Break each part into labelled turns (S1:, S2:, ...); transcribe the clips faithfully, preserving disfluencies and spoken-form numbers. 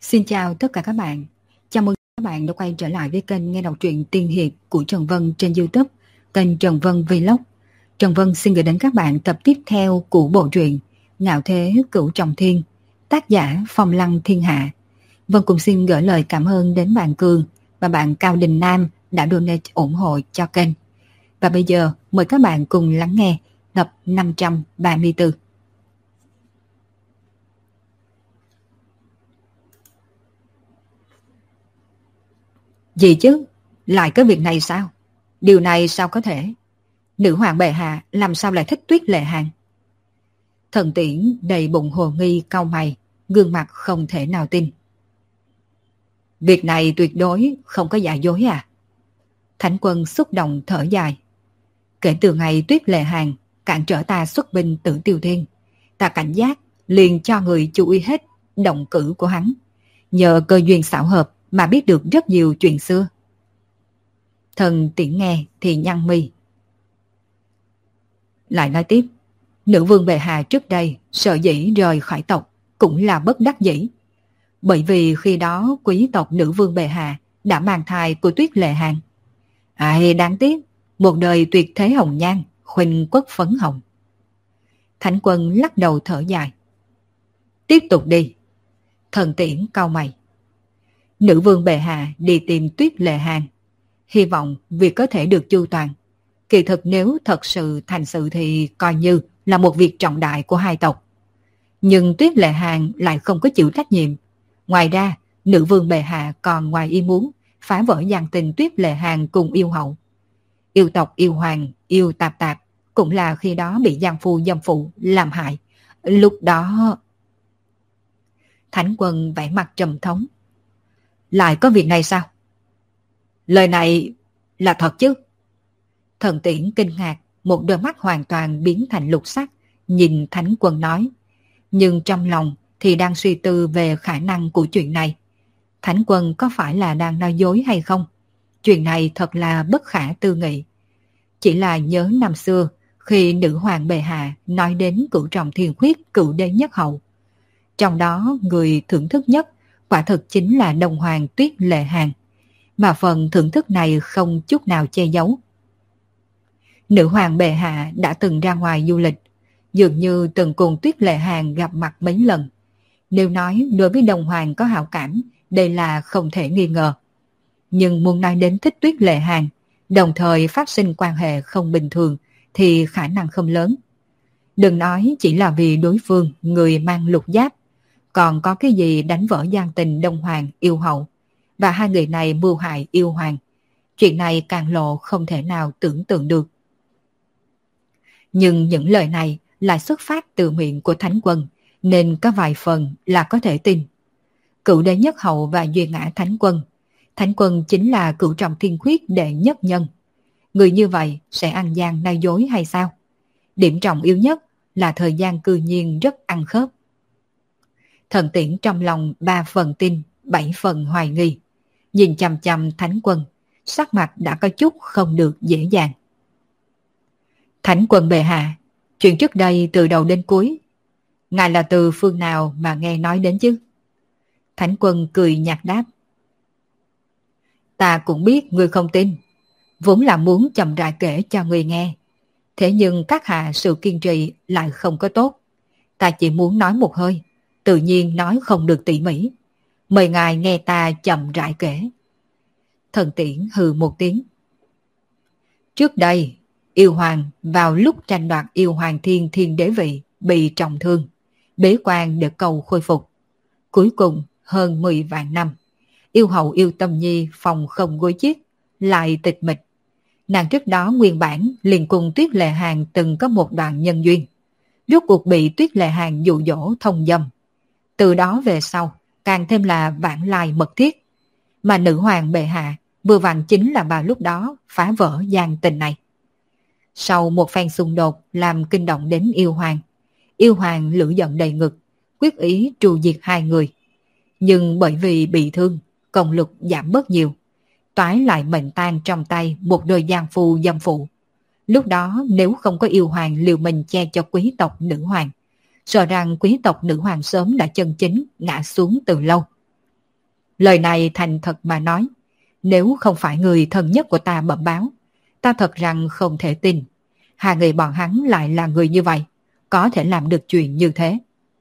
S1: Xin chào tất cả các bạn. Chào mừng các bạn đã quay trở lại với kênh nghe đọc truyện tiên hiệp của Trần Vân trên YouTube, kênh Trần Vân Vlog. Trần Vân xin gửi đến các bạn tập tiếp theo của bộ truyện Ngạo Thế Cửu Trọng Thiên, tác giả Phong Lăng Thiên Hạ. Vân cũng xin gửi lời cảm ơn đến bạn Cường và bạn Cao Đình Nam đã donate ủng hộ cho kênh. Và bây giờ mời các bạn cùng lắng nghe tập năm trăm ba mươi tư. Gì chứ? Lại cái việc này sao? Điều này sao có thể? Nữ hoàng bệ hạ làm sao lại thích Tuyết Lệ Hàn? Thần Tiễn đầy bụng hồ nghi cau mày, gương mặt không thể nào tin. Việc này tuyệt đối không có giả dối à? Thánh Quân xúc động thở dài. Kể từ ngày Tuyết Lệ Hàn cản trở ta xuất binh Tử Tiêu Thiên, ta cảnh giác liền cho người chú ý hết động cử của hắn. Nhờ cơ duyên xảo hợp mà biết được rất nhiều chuyện xưa. Thần Tiễn nghe thì nhăn mi. Lại nói tiếp, nữ vương bệ hạ trước đây sợ dĩ rời khỏi tộc cũng là bất đắc dĩ. Bởi vì khi đó quý tộc nữ vương bệ hạ đã mang thai của Tuyết Lệ Hàn. Ai đáng tiếc, một đời tuyệt thế hồng nhan, khuynh quốc phấn hồng. Thánh Quân lắc đầu thở dài. Tiếp tục đi. Thần Tiễn cau mày. Nữ vương bệ hạ đi tìm Tuyết Lệ Hàn, hy vọng việc có thể được chu toàn. Kỳ thực nếu thật sự thành sự thì coi như là một việc trọng đại của hai tộc. Nhưng Tuyết Lệ Hàn lại không có chịu trách nhiệm. Ngoài ra, nữ vương bệ hạ còn ngoài ý muốn phá vỡ gian tình Tuyết Lệ Hàn cùng yêu hậu. Yêu tộc yêu hoàng, yêu tạp tạp cũng là khi đó bị giang phu dâm phụ làm hại. Lúc đó... Thánh Quân vẻ mặt trầm thống. Lại có việc này sao? Lời này là thật chứ? Thần Tiễn kinh ngạc, một đôi mắt hoàn toàn biến thành lục sắc, nhìn Thánh Quân nói. Nhưng trong lòng thì đang suy tư về khả năng của chuyện này. Thánh Quân có phải là đang nói dối hay không? Chuyện này thật là bất khả tư nghị. Chỉ là nhớ năm xưa, khi nữ hoàng bệ hạ nói đến Cửu Trọng Thiên Khuyết cửu đế nhất hậu. Trong đó người thưởng thức nhất quả thực chính là Đông Hoàng Tuyết Lệ Hàn, mà phần thưởng thức này không chút nào che giấu. Nữ hoàng bệ hạ đã từng ra ngoài du lịch, dường như từng cùng Tuyết Lệ Hàn gặp mặt mấy lần. Nếu nói đối với Đông Hoàng có hảo cảm, đây là không thể nghi ngờ. Nhưng muốn nói đến thích Tuyết Lệ Hàn, đồng thời phát sinh quan hệ không bình thường, thì khả năng không lớn. Đừng nói chỉ là vì đối phương người mang lục giáp, còn có cái gì đánh vỡ gian tình Đông Hoàng yêu hậu, và hai người này mưu hại yêu hoàng. Chuyện này càng lộ không thể nào tưởng tượng được. Nhưng những lời này lại xuất phát từ miệng của Thánh Quân, nên có vài phần là có thể tin. Cửu đế nhất hậu và duy ngã Thánh Quân. Thánh Quân chính là Cửu Trọng Thiên Khuyết đệ nhất nhân. Người như vậy sẽ ăn gian nói dối hay sao? Điểm trọng yếu nhất là thời gian cư nhiên rất ăn khớp. Thần Tiễn trong lòng ba phần tin, bảy phần hoài nghi. Nhìn chằm chằm Thánh Quân, sắc mặt đã có chút không được dễ dàng. Thánh Quân bệ hạ, chuyện trước đây từ đầu đến cuối, ngài là từ phương nào mà nghe nói đến chứ? Thánh Quân cười nhạt đáp. Ta cũng biết ngươi không tin, vốn là muốn chậm rãi kể cho ngươi nghe. Thế nhưng các hạ sự kiên trì lại không có tốt. Ta chỉ muốn nói một hơi, tự nhiên nói không được tỉ mỉ. Mời ngài nghe ta chậm rãi kể. Thần Tiễn hừ một tiếng. Trước đây, yêu hoàng vào lúc tranh đoạt yêu hoàng thiên thiên đế vị bị trọng thương, bế quan để cầu khôi phục. Cuối cùng hơn mười vạn năm, yêu hậu Yêu Tâm Nhi phòng không gối chiếc, lại tịch mịch. Nàng trước đó nguyên bản liền cùng Tuyết Lệ Hàn từng có một đoạn nhân duyên. Rốt cuộc bị Tuyết Lệ Hàn dụ dỗ thông dâm. Từ đó về sau, càng thêm là vãng lai mật thiết. Mà nữ hoàng bệ hạ vừa vặn chính là vào lúc đó phá vỡ gian tình này. Sau một phen xung đột làm kinh động đến yêu hoàng, yêu hoàng lửa giận đầy ngực, quyết ý trù diệt hai người. Nhưng bởi vì bị thương, công lực giảm bớt nhiều, toái lại mệnh tan trong tay một đôi giang phu dâm phụ. Lúc đó nếu không có yêu hoàng liều mình che cho quý tộc nữ hoàng, sợ rằng quý tộc nữ hoàng sớm đã chân chính ngã xuống từ lâu. Lời này thành thật mà nói, nếu không phải người thân nhất của ta bẩm báo, ta thật rằng không thể tin. Hai người bọn hắn lại là người như vậy, có thể làm được chuyện như thế.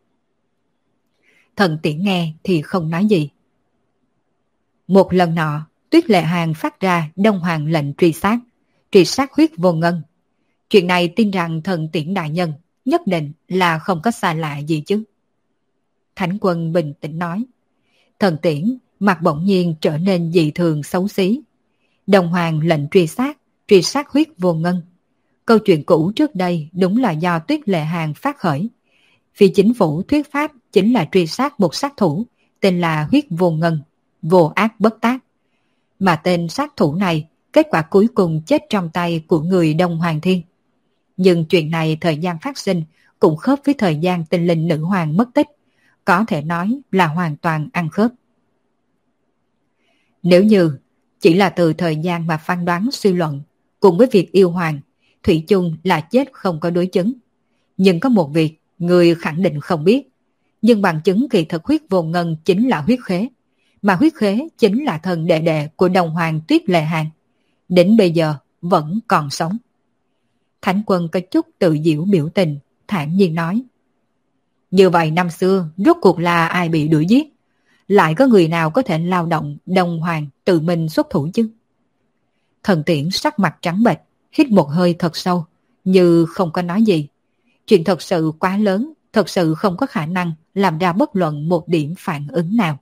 S1: Thần Tiễn nghe thì không nói gì. Một lần nọ, Tuyết Lệ Hàn phát ra Đông Hoàng lệnh truy sát, truy sát Huyết Vô Ngân. Chuyện này tin rằng Thần Tiễn đại nhân nhất định là không có xa lạ gì chứ. Thánh Quân bình tĩnh nói. Thần Tiễn mặt bỗng nhiên trở nên dị thường xấu xí. Đông Hoàng lệnh truy sát, truy sát Huyết Vô Ngân. Câu chuyện cũ trước đây đúng là do Tuyết Lệ Hàn phát khởi. Vì chính phủ thuyết pháp chính là truy sát một sát thủ tên là Huyết Vô Ngân, vô ác bất tác. Mà tên sát thủ này kết quả cuối cùng chết trong tay của người Đông Hoàng Thiên. Nhưng chuyện này thời gian phát sinh cũng khớp với thời gian tinh linh nữ hoàng mất tích, có thể nói là hoàn toàn ăn khớp. Nếu như chỉ là từ thời gian mà phán đoán suy luận, cùng với việc yêu hoàng, thủy chung là chết không có đối chứng. Nhưng có một việc người khẳng định không biết, nhưng bằng chứng kỳ thực Huyết Vô Ngân chính là huyết khế, mà huyết khế chính là thần đệ đệ của Đông Hoàng Tuyết Lệ Hàn, đến bây giờ vẫn còn sống. Thánh Quân có chút tự giễu biểu tình, thản nhiên nói. Như vậy năm xưa rốt cuộc là ai bị đuổi giết? Lại có người nào có thể lao động Đông Hoàng tự mình xuất thủ chứ? Thần Tiễn sắc mặt trắng bệch, hít một hơi thật sâu, như không có nói gì. Chuyện thật sự quá lớn, thật sự không có khả năng làm ra bất luận một điểm phản ứng nào.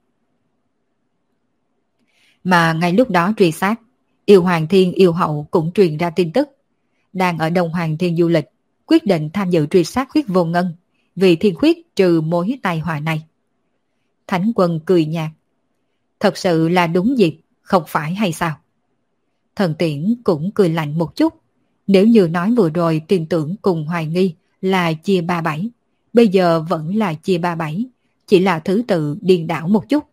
S1: Mà ngay lúc đó truy sát, Yêu Hoàng Thiên Yêu Hậu cũng truyền ra tin tức. Đang ở Đông Hoàng Thiên du lịch, quyết định tham dự truy sát Huyết Vô Ngân, vì thiên khuyết trừ mối tai họa này. Thánh Quân cười nhạt. Thật sự là đúng dịp, không phải hay sao? Thần Tiễn cũng cười lạnh một chút. Nếu như nói vừa rồi tin tưởng cùng hoài nghi là chia ba bảy, bây giờ vẫn là chia ba bảy, chỉ là thứ tự điên đảo một chút.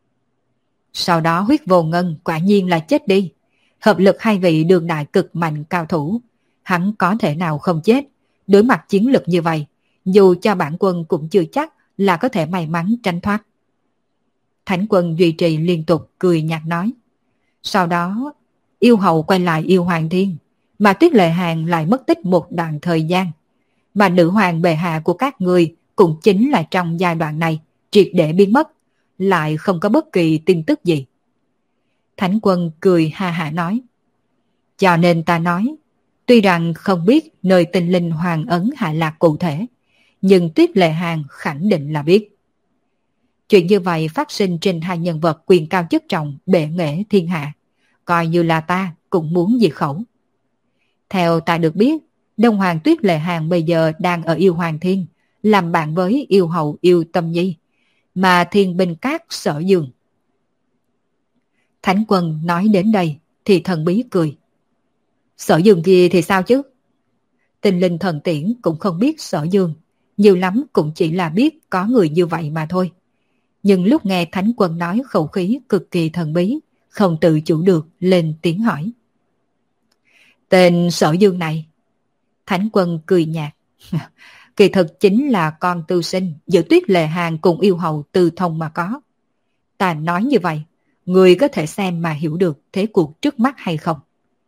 S1: Sau đó Huyết Vô Ngân quả nhiên là chết đi. Hợp lực hai vị đường đại cực mạnh cao thủ, hắn có thể nào không chết? Đối mặt chiến lực như vậy, dù cho bản quân cũng chưa chắc là có thể may mắn tránh thoát. Thánh Quân duy trì liên tục cười nhạt nói. Sau đó, Yêu Hậu quay lại Yêu Hoàng Thiên, mà Tuyết Lệ Hàn lại mất tích một đoạn thời gian. Mà nữ hoàng bệ hạ của các người cũng chính là trong giai đoạn này triệt để biến mất, lại không có bất kỳ tin tức gì. Thánh Quân cười ha hả nói. Cho nên ta nói, tuy rằng không biết nơi tinh linh hoàng ấn hạ lạc cụ thể, nhưng Tuyết Lệ Hàn khẳng định là biết. Chuyện như vậy phát sinh trên hai nhân vật quyền cao chức trọng bệ nghệ thiên hạ, coi như là ta cũng muốn diệt khẩu. Theo ta được biết, Đông Hoàng Tuyết Lệ Hàn bây giờ đang ở Yêu Hoàng Thiên, làm bạn với Yêu Hậu Yêu Tâm Nhi, mà Thiên Binh Các Sở Dương. Thánh Quân nói đến đây thì thần bí cười. Sở Dương kia thì sao chứ? Tinh linh thần tiễn cũng không biết Sở Dương, nhiều lắm cũng chỉ là biết có người như vậy mà thôi. Nhưng lúc nghe Thánh Quân nói khẩu khí cực kỳ thần bí, không tự chủ được lên tiếng hỏi. Tên Sở Dương này? Thánh Quân cười nhạt. Kỳ thực chính là con tư sinh giữa Tuyết Lệ Hàn cùng Yêu Hậu Tư Thông mà có. Ta nói như vậy, người có thể xem mà hiểu được thế cuộc trước mắt hay không?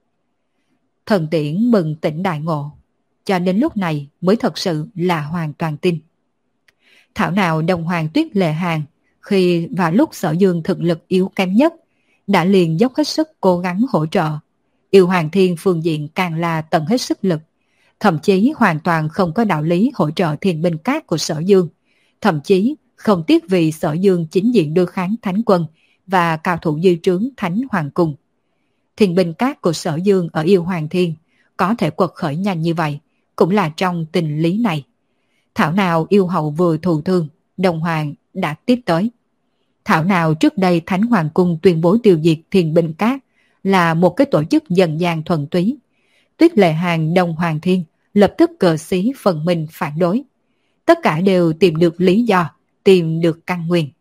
S1: Thần Tiễn mừng tỉnh đại ngộ, cho đến lúc này mới thật sự là hoàn toàn tin. Thảo nào Đông Hoàng Tuyết Lệ Hàn khi vào lúc Sở Dương thực lực yếu kém nhất, đã liền dốc hết sức cố gắng hỗ trợ. Yêu Hoàng Thiên phương diện càng là tận hết sức lực, thậm chí hoàn toàn không có đạo lý hỗ trợ Thiên Binh Các của Sở Dương, thậm chí không tiếc vì Sở Dương chính diện đối kháng Thánh Quân và cao thủ dư trướng Thánh Hoàng Cung. Thiên Binh Các của Sở Dương ở Yêu Hoàng Thiên có thể quật khởi nhanh như vậy, cũng là trong tình lý này. Thảo nào Yêu Hậu vừa thù thương, Đông Hoàng đã tiếp tới. Thảo nào trước đây Thánh Hoàng Cung tuyên bố tiêu diệt Thiên Binh Các là một cái tổ chức dân gian thuần túy. Tuyết Lệ Hàn Đông Hoàng Thiên lập tức cờ xí phần mình phản đối. Tất cả đều tìm được lý do, tìm được căn nguyên.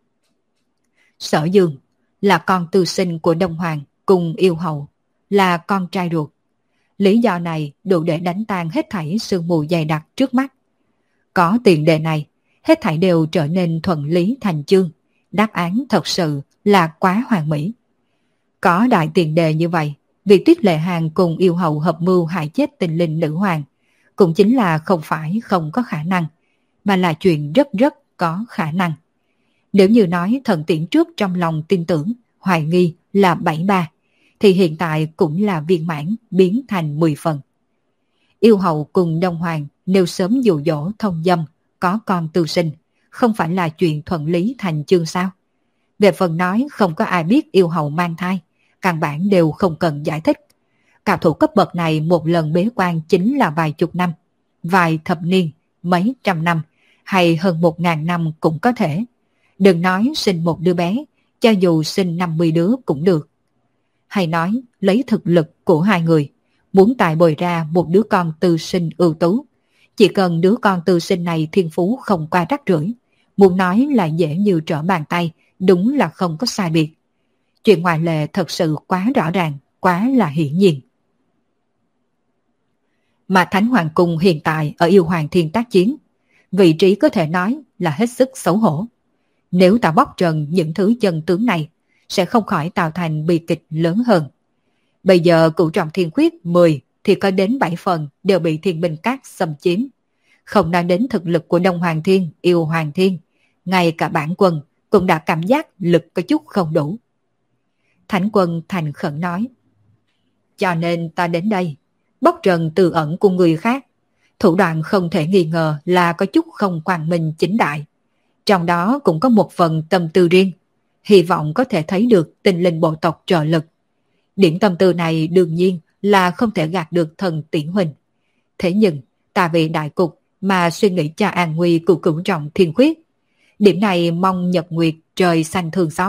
S1: Sở Dương là con tư sinh của Đông Hoàng cùng Yêu Hậu, là con trai ruột. Lý do này đủ để đánh tan hết thảy sương mù dày đặc trước mắt. Có tiền đề này, hết thảy đều trở nên thuận lý thành chương. Đáp án thật sự là quá hoàn mỹ. Có đại tiền đề như vậy, việc Tuyết Lệ Hàn cùng yêu hậu hợp mưu hại chết Tinh Linh nữ hoàng cũng chính là không phải không có khả năng, mà là chuyện rất rất có khả năng. Nếu như nói Thần Tiễn trước trong lòng tin tưởng, hoài nghi là bảy ba, thì hiện tại cũng là viên mãn biến thành mười phần. Yêu hậu cùng Đông Hoàng nếu sớm dụ dỗ thông dâm, có con tư sinh, không phải là chuyện thuận lý thành chương sao? Về phần nói không có ai biết yêu hậu mang thai, căn bản đều không cần giải thích. Cao thủ cấp bậc này một lần bế quan chính là vài chục năm, vài thập niên, mấy trăm năm, hay hơn một ngàn năm cũng có thể. Đừng nói sinh một đứa bé, cho dù sinh năm mươi đứa cũng được. Hay nói lấy thực lực của hai người, muốn tài bồi ra một đứa con tư sinh ưu tú. Chỉ cần đứa con tư sinh này thiên phú không qua rắc rưởi, muốn nói là dễ như trở bàn tay, đúng là không có sai biệt. Chuyện ngoại lệ thật sự quá rõ ràng, quá là hiển nhiên. Mà Thánh Hoàng Cung hiện tại ở Yêu Hoàng Thiên tác chiến, vị trí có thể nói là hết sức xấu hổ. Nếu ta bóc trần những thứ chân tướng này, sẽ không khỏi tạo thành bi kịch lớn hơn. Bây giờ Cửu Trọng Thiên Khuyết mười thì có đến bảy phần đều bị Thiên Binh Các xâm chiếm. Không nói đến thực lực của Đông Hoàng Thiên, Yêu Hoàng Thiên, ngay cả bản quân cũng đã cảm giác lực có chút không đủ. Thánh Quân thành khẩn nói, cho nên ta đến đây, bóc trần từ ẩn của người khác. Thủ đoạn không thể nghi ngờ là có chút không quang minh chính đại. Trong đó cũng có một phần tâm tư riêng, hy vọng có thể thấy được Tinh Linh bộ tộc trợ lực. Điểm tâm tư này đương nhiên là không thể gạt được Thần Tiễn huynh. Thế nhưng, ta vì đại cục mà suy nghĩ cho an nguy của Cửu Trọng Thiên Khuyết. Điểm này mong Nhật Nguyệt trời xanh thương xót.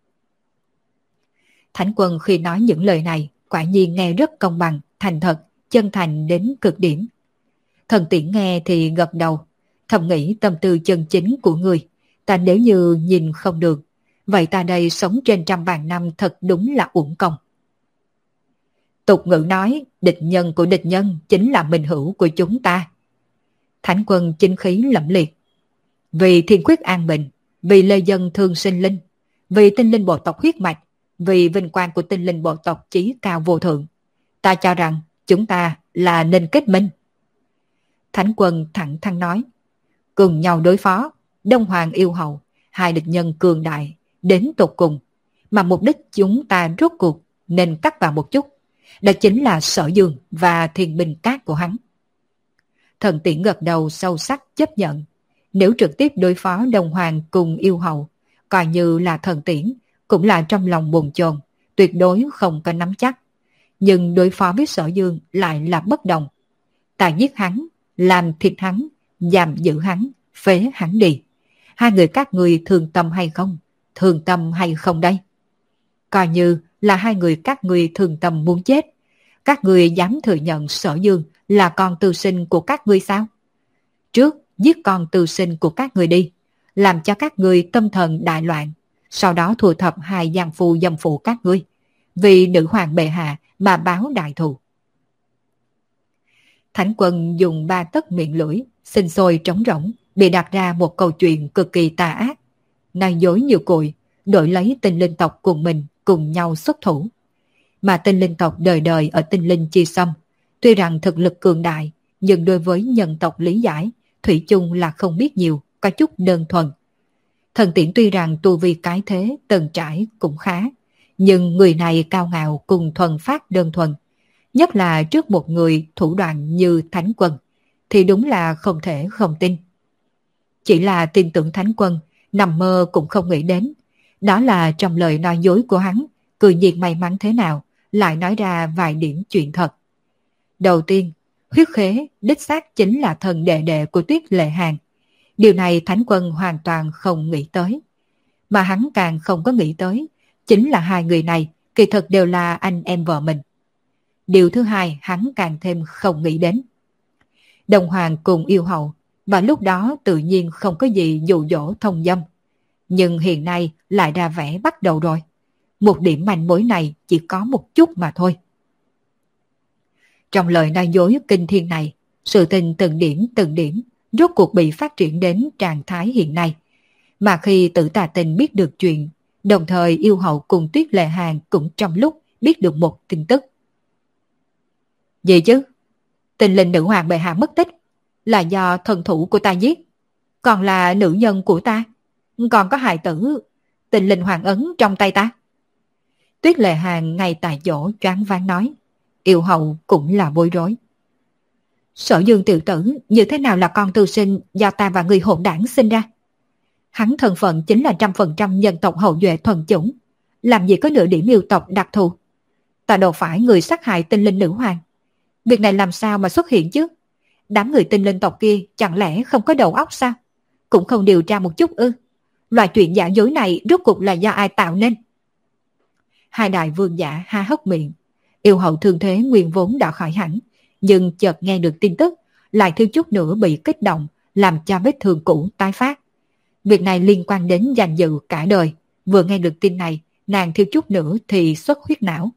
S1: Thánh Quân khi nói những lời này, quả nhiên nghe rất công bằng, thành thật, chân thành đến cực điểm. Thần Tiễn nghe thì gật đầu, thầm nghĩ tâm tư chân chính của người, ta nếu như nhìn không được, vậy ta đây sống trên trăm vạn năm thật đúng là uổng công. Tục ngữ nói, địch nhân của địch nhân chính là minh hữu của chúng ta. Thánh Quân chính khí lẫm liệt. Vì Thiên Khuyết an bình, vì lê dân thương sinh linh, vì Tinh Linh bộ tộc huyết mạch, vì vinh quang của Tinh Linh bộ tộc chí cao vô thượng, ta cho rằng chúng ta là nên kết minh. Thánh Quân thẳng thắn nói, cùng nhau đối phó, Đông Hoàng yêu hậu, hai địch nhân cường đại, đến tột cùng, mà mục đích chúng ta rốt cuộc nên cắt vào một chút, đó chính là Sở Dương và Thiên Binh Các của hắn. Thần Tiễn gật đầu sâu sắc chấp nhận, nếu trực tiếp đối phó Đông Hoàng cùng yêu hậu, coi như là Thần Tiễn, cũng là trong lòng bồn chồn, tuyệt đối không có nắm chắc. Nhưng đối phó với Sở Dương lại là bất đồng. Ta giết hắn, làm thịt hắn, giam giữ hắn, phế hắn đi. Hai người các người thương tâm hay không? Thương tâm hay không đây? Coi như là hai người các người thương tâm muốn chết. Các người dám thừa nhận Sở Dương là con tư sinh của các ngươi sao? Trước giết con tư sinh của các người đi, làm cho các người tâm thần đại loạn. Sau đó thu thập hai giang phu dâm phụ các ngươi, vì nữ hoàng bệ hạ mà báo đại thù. Thánh Quân dùng ba tấc miệng lưỡi, sinh sôi trống rỗng, bị đặt ra một câu chuyện cực kỳ tà ác. Nói dối nhiều cội, đổi lấy Tinh Linh tộc cùng mình cùng nhau xuất thủ. Mà Tinh Linh tộc đời đời ở Tinh Linh Chi Xâm, tuy rằng thực lực cường đại, nhưng đối với nhân tộc lý giải, thủy chung là không biết nhiều, có chút đơn thuần. Thần Tiễn tuy rằng tu vi cái thế, tần trải cũng khá, nhưng người này cao ngạo cùng thuần phát đơn thuần. Nhất là trước một người thủ đoạn như Thánh Quân, thì đúng là không thể không tin. Chỉ là tin tưởng Thánh Quân, nằm mơ cũng không nghĩ đến. Đó là trong lời nói dối của hắn, cười nhiên may mắn thế nào, lại nói ra vài điểm chuyện thật. Đầu tiên, huyết khế đích xác chính là thần đệ đệ của Tuyết Lệ Hàn. Điều này Thánh Quân hoàn toàn không nghĩ tới. Mà hắn càng không có nghĩ tới, chính là hai người này kỳ thực đều là anh em vợ mình. Điều thứ hai hắn càng thêm không nghĩ đến. Đồng Hoàng cùng yêu hậu, và lúc đó tự nhiên không có gì dụ dỗ thông dâm. Nhưng hiện nay lại ra vẻ bắt đầu rồi. Một điểm manh mối này chỉ có một chút mà thôi. Trong lời nói dối kinh thiên này, sự tình từng điểm từng điểm rốt cuộc bị phát triển đến trạng thái hiện nay. Mà khi Tử Tà Tinh biết được chuyện, Đồng thời yêu hậu cùng Tuyết Lệ Hàn cũng trong lúc biết được một tin tức. Gì chứ? Tình linh nữ hoàng bệ hạ mất tích là do thần thủ của ta giết, còn là nữ nhân của ta, còn có hài tử tình linh hoàng ấn trong tay ta. Tuyết Lệ Hàn ngay tại chỗ choáng váng nói. Yêu hậu cũng là bối rối. Sở Dương tiểu tử như thế nào là con tư sinh do ta và người hỗn đảng sinh ra? Hắn thân phận chính là trăm phần trăm nhân tộc hậu duệ thuần chủng, làm gì có nửa điểm yêu tộc đặc thù. Ta đâu phải người sát hại tinh linh nữ hoàng. Việc này làm sao mà xuất hiện chứ? Đám người tinh linh tộc kia chẳng lẽ không có đầu óc sao? Cũng không điều tra một chút ư? Loại chuyện giả dối này rốt cuộc là do ai tạo nên? Hai đại vương giả ha hốc miệng. Yêu hậu thương thế nguyên vốn đã khỏi hẳn, nhưng chợt nghe được tin tức lại thiếu chút nữa bị kích động, làm cho vết thương cũ tái phát. Việc này liên quan đến danh dự cả đời. Vừa nghe được tin này, nàng thiếu chút nữa thì xuất huyết não.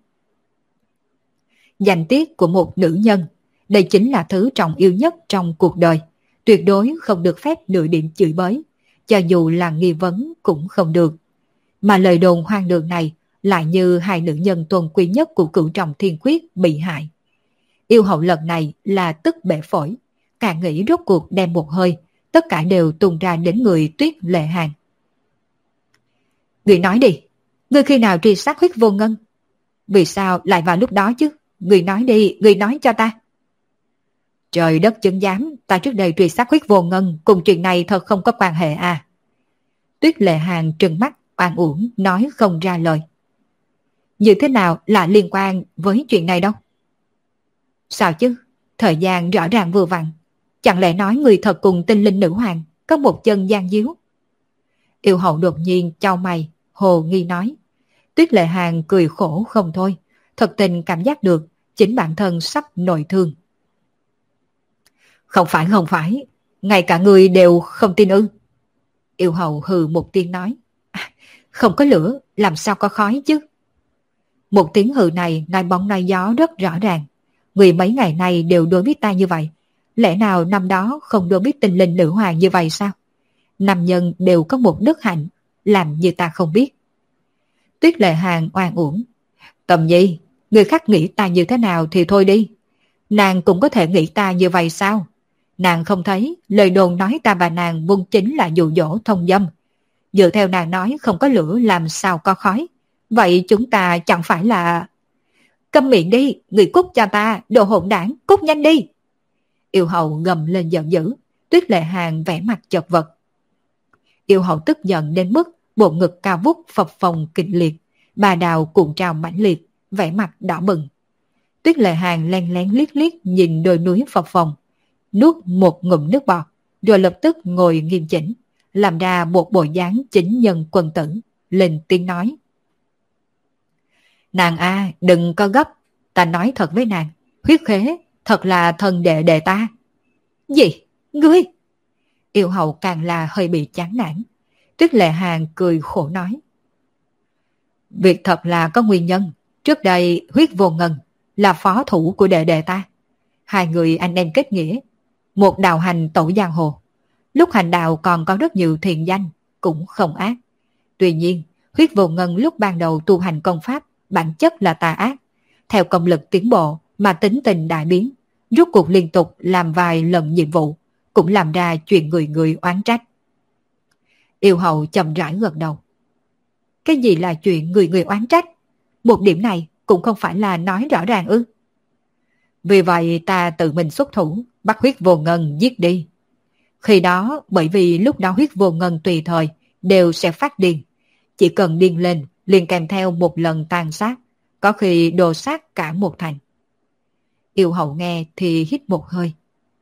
S1: Danh tiết của một nữ nhân, đây chính là thứ trọng yêu nhất trong cuộc đời. Tuyệt đối không được phép nửa điểm chửi bới, cho dù là nghi vấn cũng không được. Mà lời đồn hoang đường này lại như hai nữ nhân tôn quý nhất của cửu trọng thiên khuyết bị hại. Yêu hậu lần này là tức bể phổi, càng nghĩ rốt cuộc đem một hơi, tất cả đều tung ra đến người Tuyết Lệ Hàn. Người nói đi, người khi nào truy sát Huyết Vô Ngân? Vì sao lại vào lúc đó chứ? Người nói đi, người nói cho ta. Trời đất chứng giám, ta trước đây truy sát Huyết Vô Ngân, cùng chuyện này thật không có quan hệ à? Tuyết Lệ Hàn trừng mắt, oan uổng, nói không ra lời. Như thế nào là liên quan với chuyện này đâu? Sao chứ? Thời gian rõ ràng vừa vặn. Chẳng lẽ nói người thật cùng tinh linh nữ hoàng có một chân gian díu? Yêu hậu đột nhiên chau mày, hồ nghi nói. Tuyết Lệ Hàn cười khổ không thôi, thật tình cảm giác được chính bản thân sắp nội thương. Không phải không phải, ngay cả người đều không tin ư? Yêu hậu hừ một tiếng nói. À, không có lửa, làm sao có khói chứ? Một tiếng hừ này nói bóng nói gió rất rõ ràng. Người mấy ngày nay đều đối với ta như vậy, lẽ nào năm đó không đối với tinh linh nữ hoàng như vậy sao? Nam nhân đều có một đức hạnh, làm như ta không biết. Tuyết Lệ Hàn oan uổng. Tầm Nhi, người khác nghĩ ta như thế nào thì thôi đi. Nàng cũng có thể nghĩ ta như vậy sao? Nàng không thấy lời đồn nói ta và nàng vốn chính là dụ dỗ thông dâm. Dựa theo nàng nói không có lửa làm sao có khói. Vậy chúng ta chẳng phải là... Câm miệng đi, người cút cho ta, đồ hỗn đảng, cút nhanh đi. Yêu hậu gầm lên giận dữ. Tuyết Lệ Hàn vẻ mặt chật vật. Yêu hậu tức giận đến mức bộ ngực cao vút phập phồng kịch liệt, bà đào cuộn trào mãnh liệt, vẻ mặt đỏ bừng. Tuyết Lệ Hàn len lén liếc liếc nhìn đôi núi phập phồng, nuốt một ngụm nước bọt, rồi lập tức ngồi nghiêm chỉnh, làm ra một bộ dáng chính nhân quân tử, lên tiếng nói. Nàng a, đừng có gấp, ta nói thật với nàng, Huyết Khế thật là thần đệ đệ ta. Gì? Ngươi? Yêu hậu càng là hơi bị chán nản. Tuyết Lệ Hàn cười khổ nói. Việc thật là có nguyên nhân. Trước đây Huyết Vô Ngân là phó thủ của đệ đệ ta. Hai người anh em kết nghĩa, một đạo hành tẩu giang hồ. Lúc hành đạo còn có rất nhiều thiện danh, cũng không ác. Tuy nhiên, Huyết Vô Ngân lúc ban đầu tu hành công pháp bản chất là tà ác. Theo công lực tiến bộ mà tính tình đại biến, rốt cuộc liên tục làm vài lần nhiệm vụ, cũng làm ra chuyện người người oán trách. Yêu hậu chậm rãi gật đầu. Cái gì là chuyện người người oán trách? Một điểm này cũng không phải là nói rõ ràng ư? Vì vậy ta tự mình xuất thủ, bắt Huyết Vô Ngân giết đi. Khi đó, bởi vì lúc đó Huyết Vô Ngân tùy thời đều sẽ phát điên. Chỉ cần điên lên, liền kèm theo một lần tàn sát, có khi đồ sát cả một thành. Yêu hậu nghe thì hít một hơi.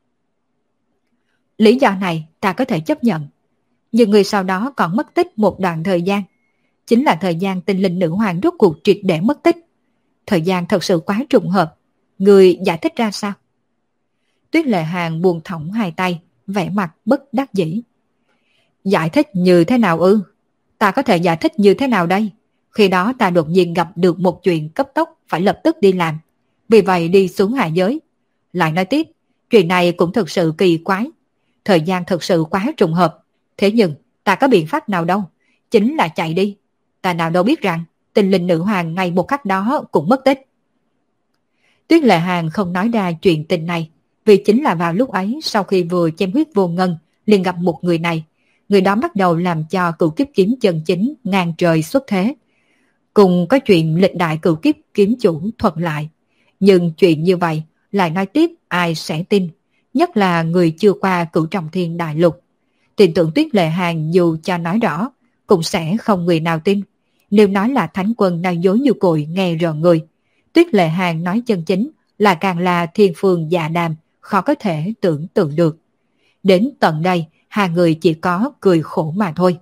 S1: Lý do này ta có thể chấp nhận, nhưng người sau đó còn mất tích một đoạn thời gian. Chính là thời gian tinh linh nữ hoàng rốt cuộc triệt để mất tích. Thời gian thật sự quá trùng hợp. Người giải thích ra sao? Tuyết Lệ Hàn buông thõng hai tay, vẻ mặt bất đắc dĩ. Giải thích như thế nào ư? Ta có thể giải thích như thế nào đây? Khi đó ta đột nhiên gặp được một chuyện cấp tốc, phải lập tức đi làm. Vì vậy đi xuống hạ giới. Lại nói tiếp, chuyện này cũng thực sự kỳ quái. Thời gian thực sự quá trùng hợp. Thế nhưng ta có biện pháp nào đâu, chính là chạy đi. Ta nào đâu biết rằng Tinh linh nữ hoàng ngay một khắc đó cũng mất tích. Tuyết Lệ Hàng không nói ra chuyện tình này, vì chính là vào lúc ấy sau khi vừa chém huyết vô ngân liền gặp một người này. Người đó bắt đầu làm cho cửu kiếp kiếm chân chính ngang trời xuất thế. Cùng có chuyện lịch đại cửu kiếp kiếm chủ thuật lại. Nhưng chuyện như vậy lại nói tiếp ai sẽ tin, nhất là người chưa qua cửu trọng thiên đại lục. Tin tưởng Tuyết Lệ Hàng dù cho nói rõ cũng sẽ không người nào tin. Nếu nói là thánh quân đang dối như cội nghe rợn người, Tuyết Lệ Hàng nói chân chính là càng là thiên phương dạ đàm, khó có thể tưởng tượng được. Đến tận đây, hai người chỉ có cười khổ mà thôi.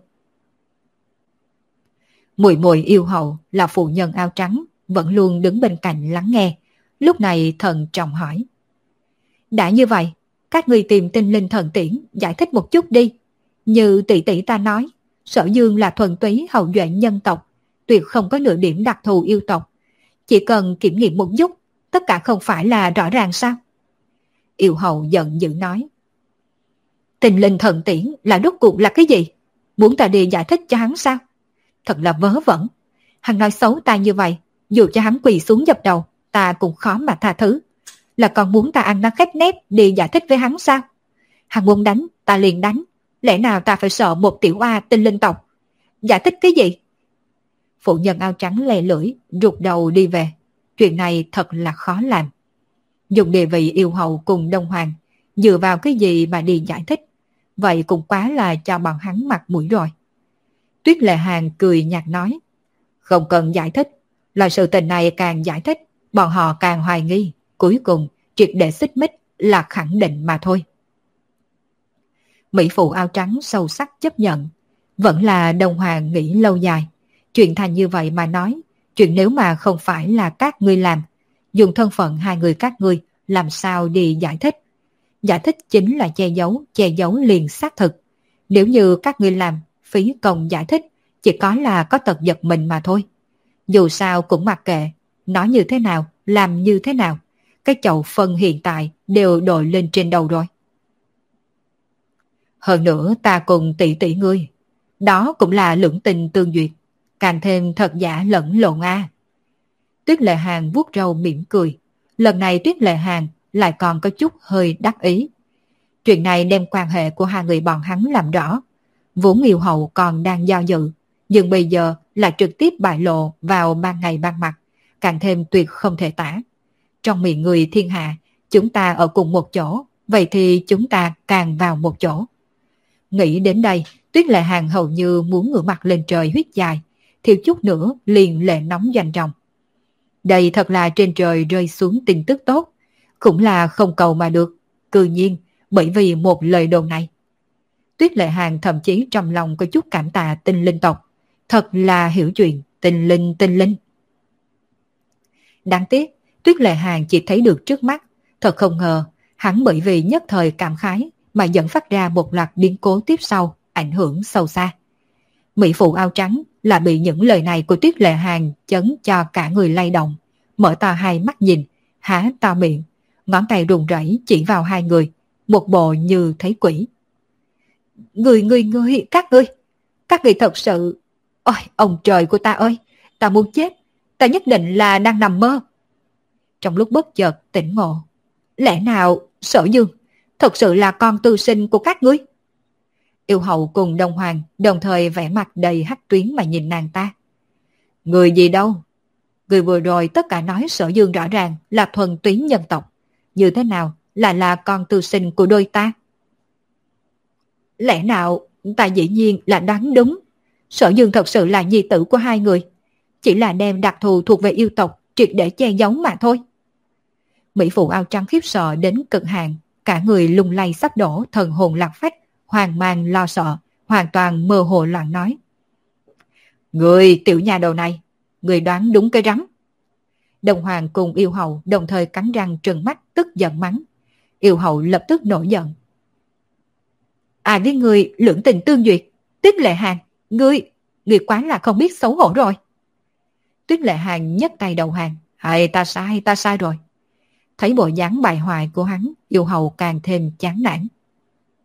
S1: Muội muội yêu hậu là phụ nhân áo trắng, vẫn luôn đứng bên cạnh lắng nghe. Lúc này thần trọng hỏi. Đã như vậy, các người tìm tinh linh thần tiễn giải thích một chút đi. Như tỷ tỷ ta nói, Sở Dương là thuần túy hậu duệ nhân tộc, tuyệt không có nửa điểm đặc thù yêu tộc. Chỉ cần kiểm nghiệm một chút, tất cả không phải là rõ ràng sao? Yêu hậu giận dữ nói. Tinh linh thần tiễn là rốt cuộc là cái gì? Muốn ta đi giải thích cho hắn sao? Thật là vớ vẩn. Hắn nói xấu ta như vậy, dù cho hắn quỳ xuống dập đầu, ta cũng khó mà tha thứ. Là còn muốn ta ăn nó khép nép đi giải thích với hắn sao? Hắn muốn đánh, ta liền đánh. Lẽ nào ta phải sợ một tiểu oa tinh linh tộc? Giải thích cái gì? Phụ nhân áo trắng lè lưỡi, rụt đầu đi về. Chuyện này thật là khó làm. Dùng địa vị yêu hậu cùng Đông Hoàng, dựa vào cái gì mà đi giải thích? Vậy cũng quá là cho bọn hắn mặt mũi rồi. Tuyết Lệ Hàng cười nhạt nói. Không cần giải thích. Loại sự tình này càng giải thích, bọn họ càng hoài nghi. Cuối cùng, triệt để xích mích là khẳng định mà thôi. Mỹ phụ áo trắng sâu sắc chấp nhận. Vẫn là Đông Hoàng nghĩ lâu dài. Chuyện thành như vậy mà nói, chuyện nếu mà không phải là các ngươi làm, dùng thân phận hai người các ngươi làm sao đi giải thích. Giải thích chính là che giấu, che giấu liền xác thực. Nếu như các ngươi làm, phí công giải thích, chỉ có là có tật giật mình mà thôi. Dù sao cũng mặc kệ, nói như thế nào, làm như thế nào, cái chậu phân hiện tại đều đội lên trên đầu rồi. Hơn nữa ta cùng tỷ tỷ ngươi, đó cũng là lưỡng tình tương duyệt, càng thêm thật giả lẫn lộn a. Tuyết Lệ Hàng vuốt râu mỉm cười, lần này Tuyết Lệ Hàng lại còn có chút hơi đắc ý. Chuyện này đem quan hệ của hai người bọn hắn làm rõ. Vốn yêu hậu còn đang do dự, nhưng bây giờ lại trực tiếp bại lộ vào ban ngày ban mặt, càng thêm tuyệt không thể tả. Trong miệng người thiên hạ, chúng ta ở cùng một chỗ, vậy thì chúng ta càng vào một chỗ. Nghĩ đến đây, Tuyết Lệ Hàng hầu như muốn ngửa mặt lên trời huyết dài, thiếu chút nữa liền lệ nóng doanh trọng. Đây thật là trên trời rơi xuống tin tức tốt, cũng là không cầu mà được, cư nhiên bởi vì một lời đồn này. Tuyết Lệ Hàng thậm chí trong lòng có chút cảm tạ tinh linh tộc, thật là hiểu chuyện, tinh linh tinh linh. Đáng tiếc, Tuyết Lệ Hàng chỉ thấy được trước mắt, thật không ngờ, hắn bởi vì nhất thời cảm khái mà dẫn phát ra một loạt biến cố tiếp sau, ảnh hưởng sâu xa. Mỹ phụ áo trắng là bị những lời này của Tuyết Lệ Hàng chấn cho cả người lay động, mở to hai mắt nhìn, há to miệng, ngón tay run rẩy chỉ vào hai người, một bộ như thấy quỷ. Người người người, các ngươi, các ngươi thật sự... Ôi, ông trời của ta ơi, ta muốn chết, ta nhất định là đang nằm mơ. Trong lúc bất chợt tỉnh ngộ, lẽ nào Sở Dương thật sự là con tư sinh của các ngươi? Yêu hậu cùng Đông Hoàng đồng thời vẽ mặt đầy hắc tuyến mà nhìn nàng ta. Người gì đâu? Người vừa rồi tất cả nói Sở Dương rõ ràng là thuần túy nhân tộc. Như thế nào là là con tư sinh của đôi ta? Lẽ nào ta dĩ nhiên là đoán đúng? Sở Dương thật sự là nhi tử của hai người, chỉ là đem đặc thù thuộc về yêu tộc triệt để che giấu mà thôi. Mỹ phụ áo trắng khiếp sợ đến cực hạn, cả người lung lay sắp đổ, thần hồn lạc phách, hoang mang lo sợ, hoàn toàn mơ hồ loạn nói. Người tiểu nhà đầu này, người đoán đúng cái rắm. Đồng Hoàng cùng yêu hậu đồng thời cắn răng trừng mắt tức giận mắng. Yêu hậu lập tức nổi giận. À với người lưỡng tình tương duyệt, Tuyết Lệ Hàng, ngươi, ngươi quá là không biết xấu hổ rồi. Tuyết Lệ Hàng nhấc tay đầu hàng. Hay ta sai, ta sai rồi. Thấy bộ dáng bại hoại của hắn, yêu hậu càng thêm chán nản.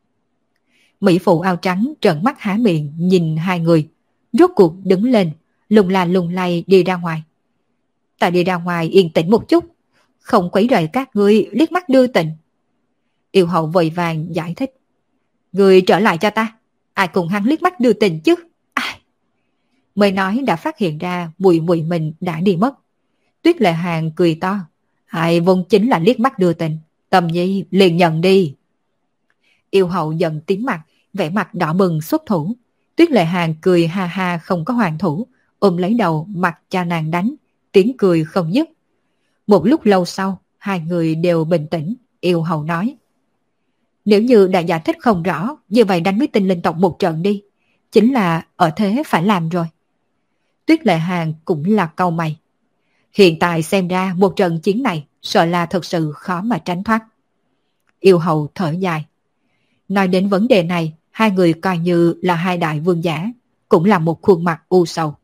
S1: Mỹ phụ áo trắng trợn mắt há miệng nhìn hai người, rốt cuộc đứng lên, lung la lung lay đi ra ngoài. Ta đi ra ngoài yên tĩnh một chút, không quấy rầy các ngươi liếc mắt đưa tình. Yêu hậu vội vàng giải thích. Ngươi trở lại cho ta, ai cùng hắn liếc mắt đưa tình chứ? Ai? Mới nói đã phát hiện ra muội muội mình đã đi mất. Tuyết Lệ Hàn cười to. Ai vốn chính là liếc mắt đưa tình, Tâm Nhi liền nhận đi. Yêu hậu giận tím mặt, vẻ mặt đỏ bừng xuất thủ. Tuyết Lệ Hàn cười ha ha không có hoàn thủ, ôm lấy đầu mặc cho nàng đánh, tiếng cười không dứt. Một lúc lâu sau, hai người đều bình tĩnh. Yêu hậu nói. Nếu như đã giải thích không rõ, như vậy đánh với Tinh Linh tộc một trận đi. Chính là ở thế phải làm rồi. Tuyết Lệ Hàn cũng là cau mày. Hiện tại xem ra một trận chiến này sợ là thật sự khó mà tránh thoát. Yêu hậu thở dài. Nói đến vấn đề này, hai người coi như là hai đại vương giả, cũng là một khuôn mặt u sầu.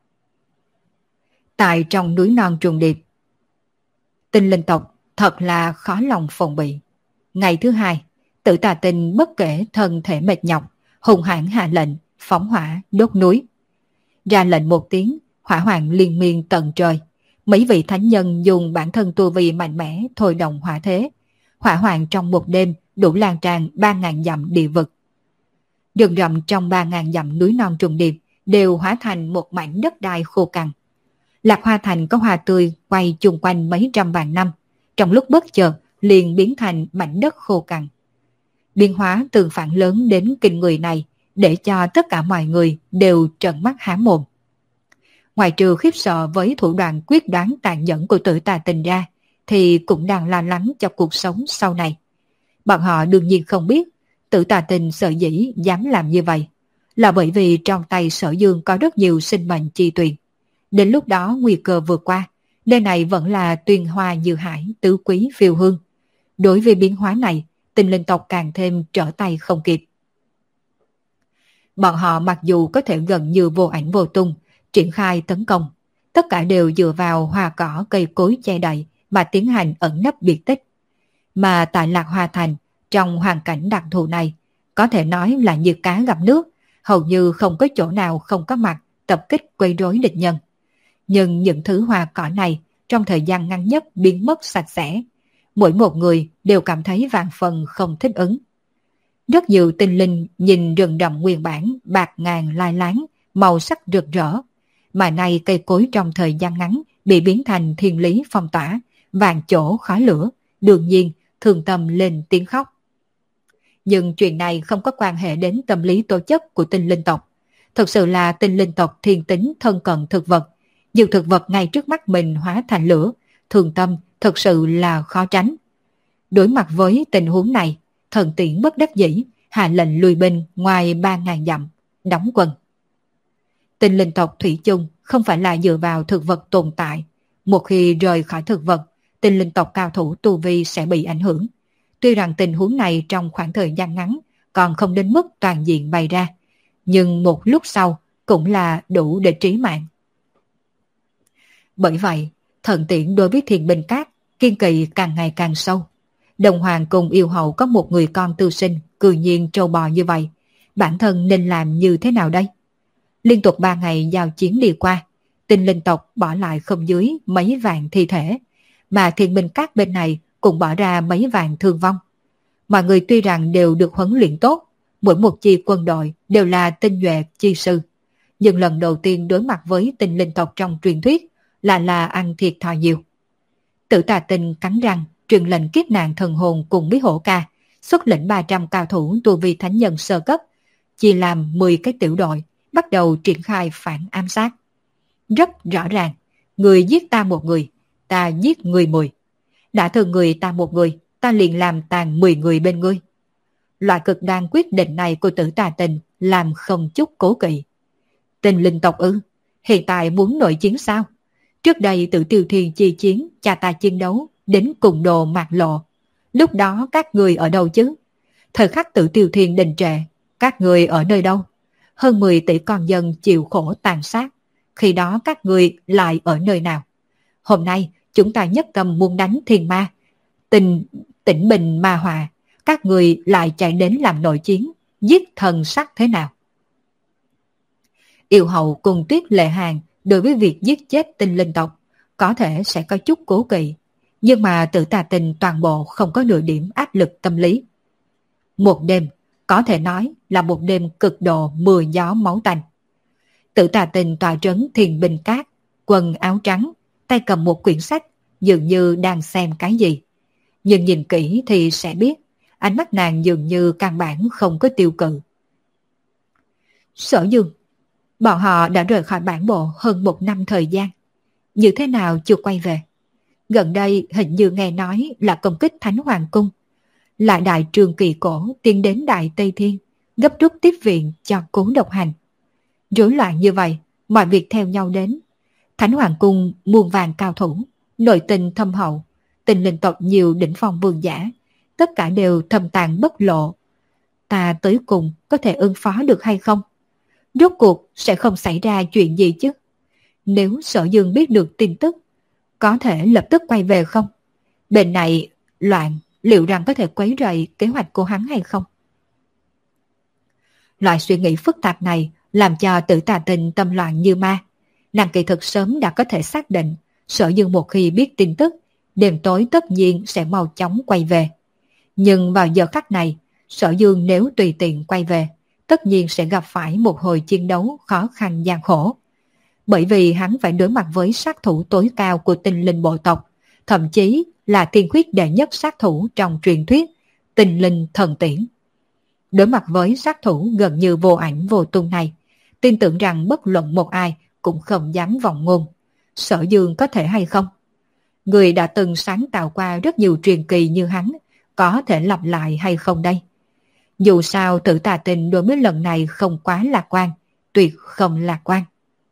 S1: Tại trong núi non trùng điệp, Tinh Linh tộc thật là khó lòng phòng bị. Ngày thứ hai, Tử Tà Tinh bất kể thân thể mệt nhọc, hùng hãn hạ lệnh phóng hỏa đốt núi. Ra lệnh một tiếng, hỏa hoạn liên miên tận trời. Mấy vị thánh nhân dùng bản thân tu vi mạnh mẽ thôi động hỏa thế. Hỏa hoạn trong một đêm đủ lan tràn ba ngàn dặm địa vực. Rừng rậm trong ba ngàn dặm núi non trùng điệp đều hóa thành một mảnh đất đai khô cằn. Lạc Hoa Thành có hoa tươi quay chung quanh mấy trăm vạn năm, trong lúc bất chợt liền biến thành mảnh đất khô cằn. Biến hóa tương phản lớn đến kinh người này để cho tất cả mọi người đều trợn mắt há mồm. Ngoài trừ khiếp sợ với thủ đoạn quyết đoán tàn nhẫn của Tử Tà Tinh ra, thì cũng đang lo lắng cho cuộc sống sau này. Bọn họ đương nhiên không biết Tử Tà Tinh sợ dĩ dám làm như vậy là bởi vì trong tay Sở Dương có rất nhiều sinh mệnh chi tuyền. Đến lúc đó nguy cơ vượt qua, nơi này vẫn là tuyền hoa như hải, tứ quý phiêu hương. Đối với biến hóa này, Tinh Linh tộc càng thêm trở tay không kịp. Bọn họ mặc dù có thể gần như vô ảnh vô tung triển khai tấn công, tất cả đều dựa vào hoa cỏ cây cối che đậy mà tiến hành ẩn nấp biệt tích. Mà tại Lạc Hoa Thành, trong hoàn cảnh đặc thù này, có thể nói là như cá gặp nước, hầu như không có chỗ nào không có mặt tập kích quấy rối địch nhân. Nhưng những thứ hoa cỏ này trong thời gian ngắn nhất biến mất sạch sẽ. Mỗi một người đều cảm thấy vạn phần không thích ứng. Rất nhiều tinh linh nhìn rừng rậm nguyên bản bạc ngàn lai láng, màu sắc rực rỡ. Mà nay cây cối trong thời gian ngắn bị biến thành thiên lý phong tỏa, vạn chỗ khói lửa, đương nhiên thường tâm lên tiếng khóc. Nhưng chuyện này không có quan hệ đến tâm lý tố chất của tinh linh tộc. Thực sự là tinh linh tộc thiên tính thân cận thực vật. Nhiều thực vật ngay trước mắt mình hóa thành lửa, thường tâm thực sự là khó tránh. Đối mặt với tình huống này, Thần Tiễn bất đắc dĩ hạ lệnh lui binh ngoài ba ngàn dặm, đóng quân. Tinh linh tộc thủy chung không phải là dựa vào thực vật tồn tại. Một khi rời khỏi thực vật, tinh linh tộc cao thủ tu vi sẽ bị ảnh hưởng. Tuy rằng tình huống này trong khoảng thời gian ngắn còn không đến mức toàn diện bày ra, nhưng một lúc sau cũng là đủ để trí mạng. Bởi vậy, Thần Tiễn đối với Thiên Binh Các kiên kỵ càng ngày càng sâu. Đồng Hoàng cùng yêu hậu có một người con tư sinh cư nhiên trâu bò như vậy, bản thân nên làm như thế nào đây? Liên tục ba ngày giao chiến đi qua, tinh linh tộc bỏ lại không dưới mấy vạn thi thể, mà Thiên Binh Các bên này cũng bỏ ra mấy vạn thương vong. Mọi người tuy rằng đều được huấn luyện tốt, mỗi một chi quân đội đều là tinh nhuệ chi sư, nhưng lần đầu tiên đối mặt với tinh linh tộc trong truyền thuyết là là ăn thiệt thòi nhiều. Tử Tà Tinh cắn răng truyền lệnh kiếp nạn thần hồn cùng bí hổ ca, xuất lĩnh ba trăm cao thủ tu vi thánh nhân sơ cấp, chia làm mười cái tiểu đội, bắt đầu triển khai phản ám sát. Rất rõ ràng, người giết ta một người, ta giết người mười. Đã thương người ta một người, ta liền làm tàn mười người bên ngươi. Loại cực đoan quyết định này của Tử Tà Tinh làm không chút cố kỵ. Tinh linh tộc ư? Hiện tại muốn nội chiến sao? Trước đây Tử Tiêu Thiên chi chiến, cha ta chiến đấu đến cùng đồ mạc lộ. Lúc đó các người ở đâu chứ? Thời khắc Tử Tiêu Thiên đình trệ, các người ở nơi đâu? Hơn mười tỷ con dân chịu khổ tàn sát. Khi đó các người lại ở nơi nào? Hôm nay chúng ta nhất tâm muốn đánh thiên ma, tình tỉnh bình ma hòa, các người lại chạy đến làm nội chiến, giết thần sắc thế nào? Yêu hậu cùng Tuyết Lệ Hàn đối với việc giết chết tinh linh tộc có thể sẽ có chút cố kỵ, nhưng mà Tử Tà Tình toàn bộ không có nửa điểm áp lực tâm lý. Một đêm, có thể nói là một đêm cực độ mưa gió máu tanh. Tử Tà Tình tọa trấn Thiền Bình Cát, quần áo trắng, tay cầm một quyển sách, dường như đang xem cái gì. Nhưng nhìn kỹ thì sẽ biết, ánh mắt nàng dường như căn bản không có tiêu cự. Sở Dương, bọn họ đã rời khỏi bản bộ hơn một năm thời gian. Như thế nào chưa quay về? Gần đây hình như nghe nói là công kích Thánh Hoàng Cung. Lại đại trường kỳ cổ tiến đến Đại Tây Thiên, gấp rút tiếp viện cho Cố Độc Hành. Rối loạn như vậy, mọi việc theo nhau đến. Thánh Hoàng Cung muôn vàng cao thủ, nội tình thâm hậu, tình linh tộc nhiều đỉnh phong vương giả, tất cả đều thâm tàng bất lộ. Ta tới cùng có thể ứng phó được hay không? Rốt cuộc sẽ không xảy ra chuyện gì chứ? Nếu Sở Dương biết được tin tức, có thể lập tức quay về không? Bên này loạn, liệu rằng có thể quấy rầy kế hoạch của hắn hay không? Loại suy nghĩ phức tạp này làm cho Tử Tà Tình tâm loạn như ma. Nàng kỳ thực sớm đã có thể xác định Sở Dương một khi biết tin tức, đêm tối tất nhiên sẽ mau chóng quay về. Nhưng vào giờ khắc này, Sở Dương nếu tùy tiện quay về, tất nhiên sẽ gặp phải một hồi chiến đấu khó khăn gian khổ. Bởi vì hắn phải đối mặt với sát thủ tối cao của tinh linh bộ tộc, thậm chí là tiên khuyết đệ nhất sát thủ trong truyền thuyết, tinh linh thần tiễn. Đối mặt với sát thủ gần như vô ảnh vô tung này, tin tưởng rằng bất luận một ai cũng không dám vọng ngôn. Sở Dương có thể hay không? Người đã từng sáng tạo qua rất nhiều truyền kỳ như hắn, có thể lặp lại hay không đây? Dù sao Tử Tà Tình đối với lần này không quá lạc quan, tuyệt không lạc quan.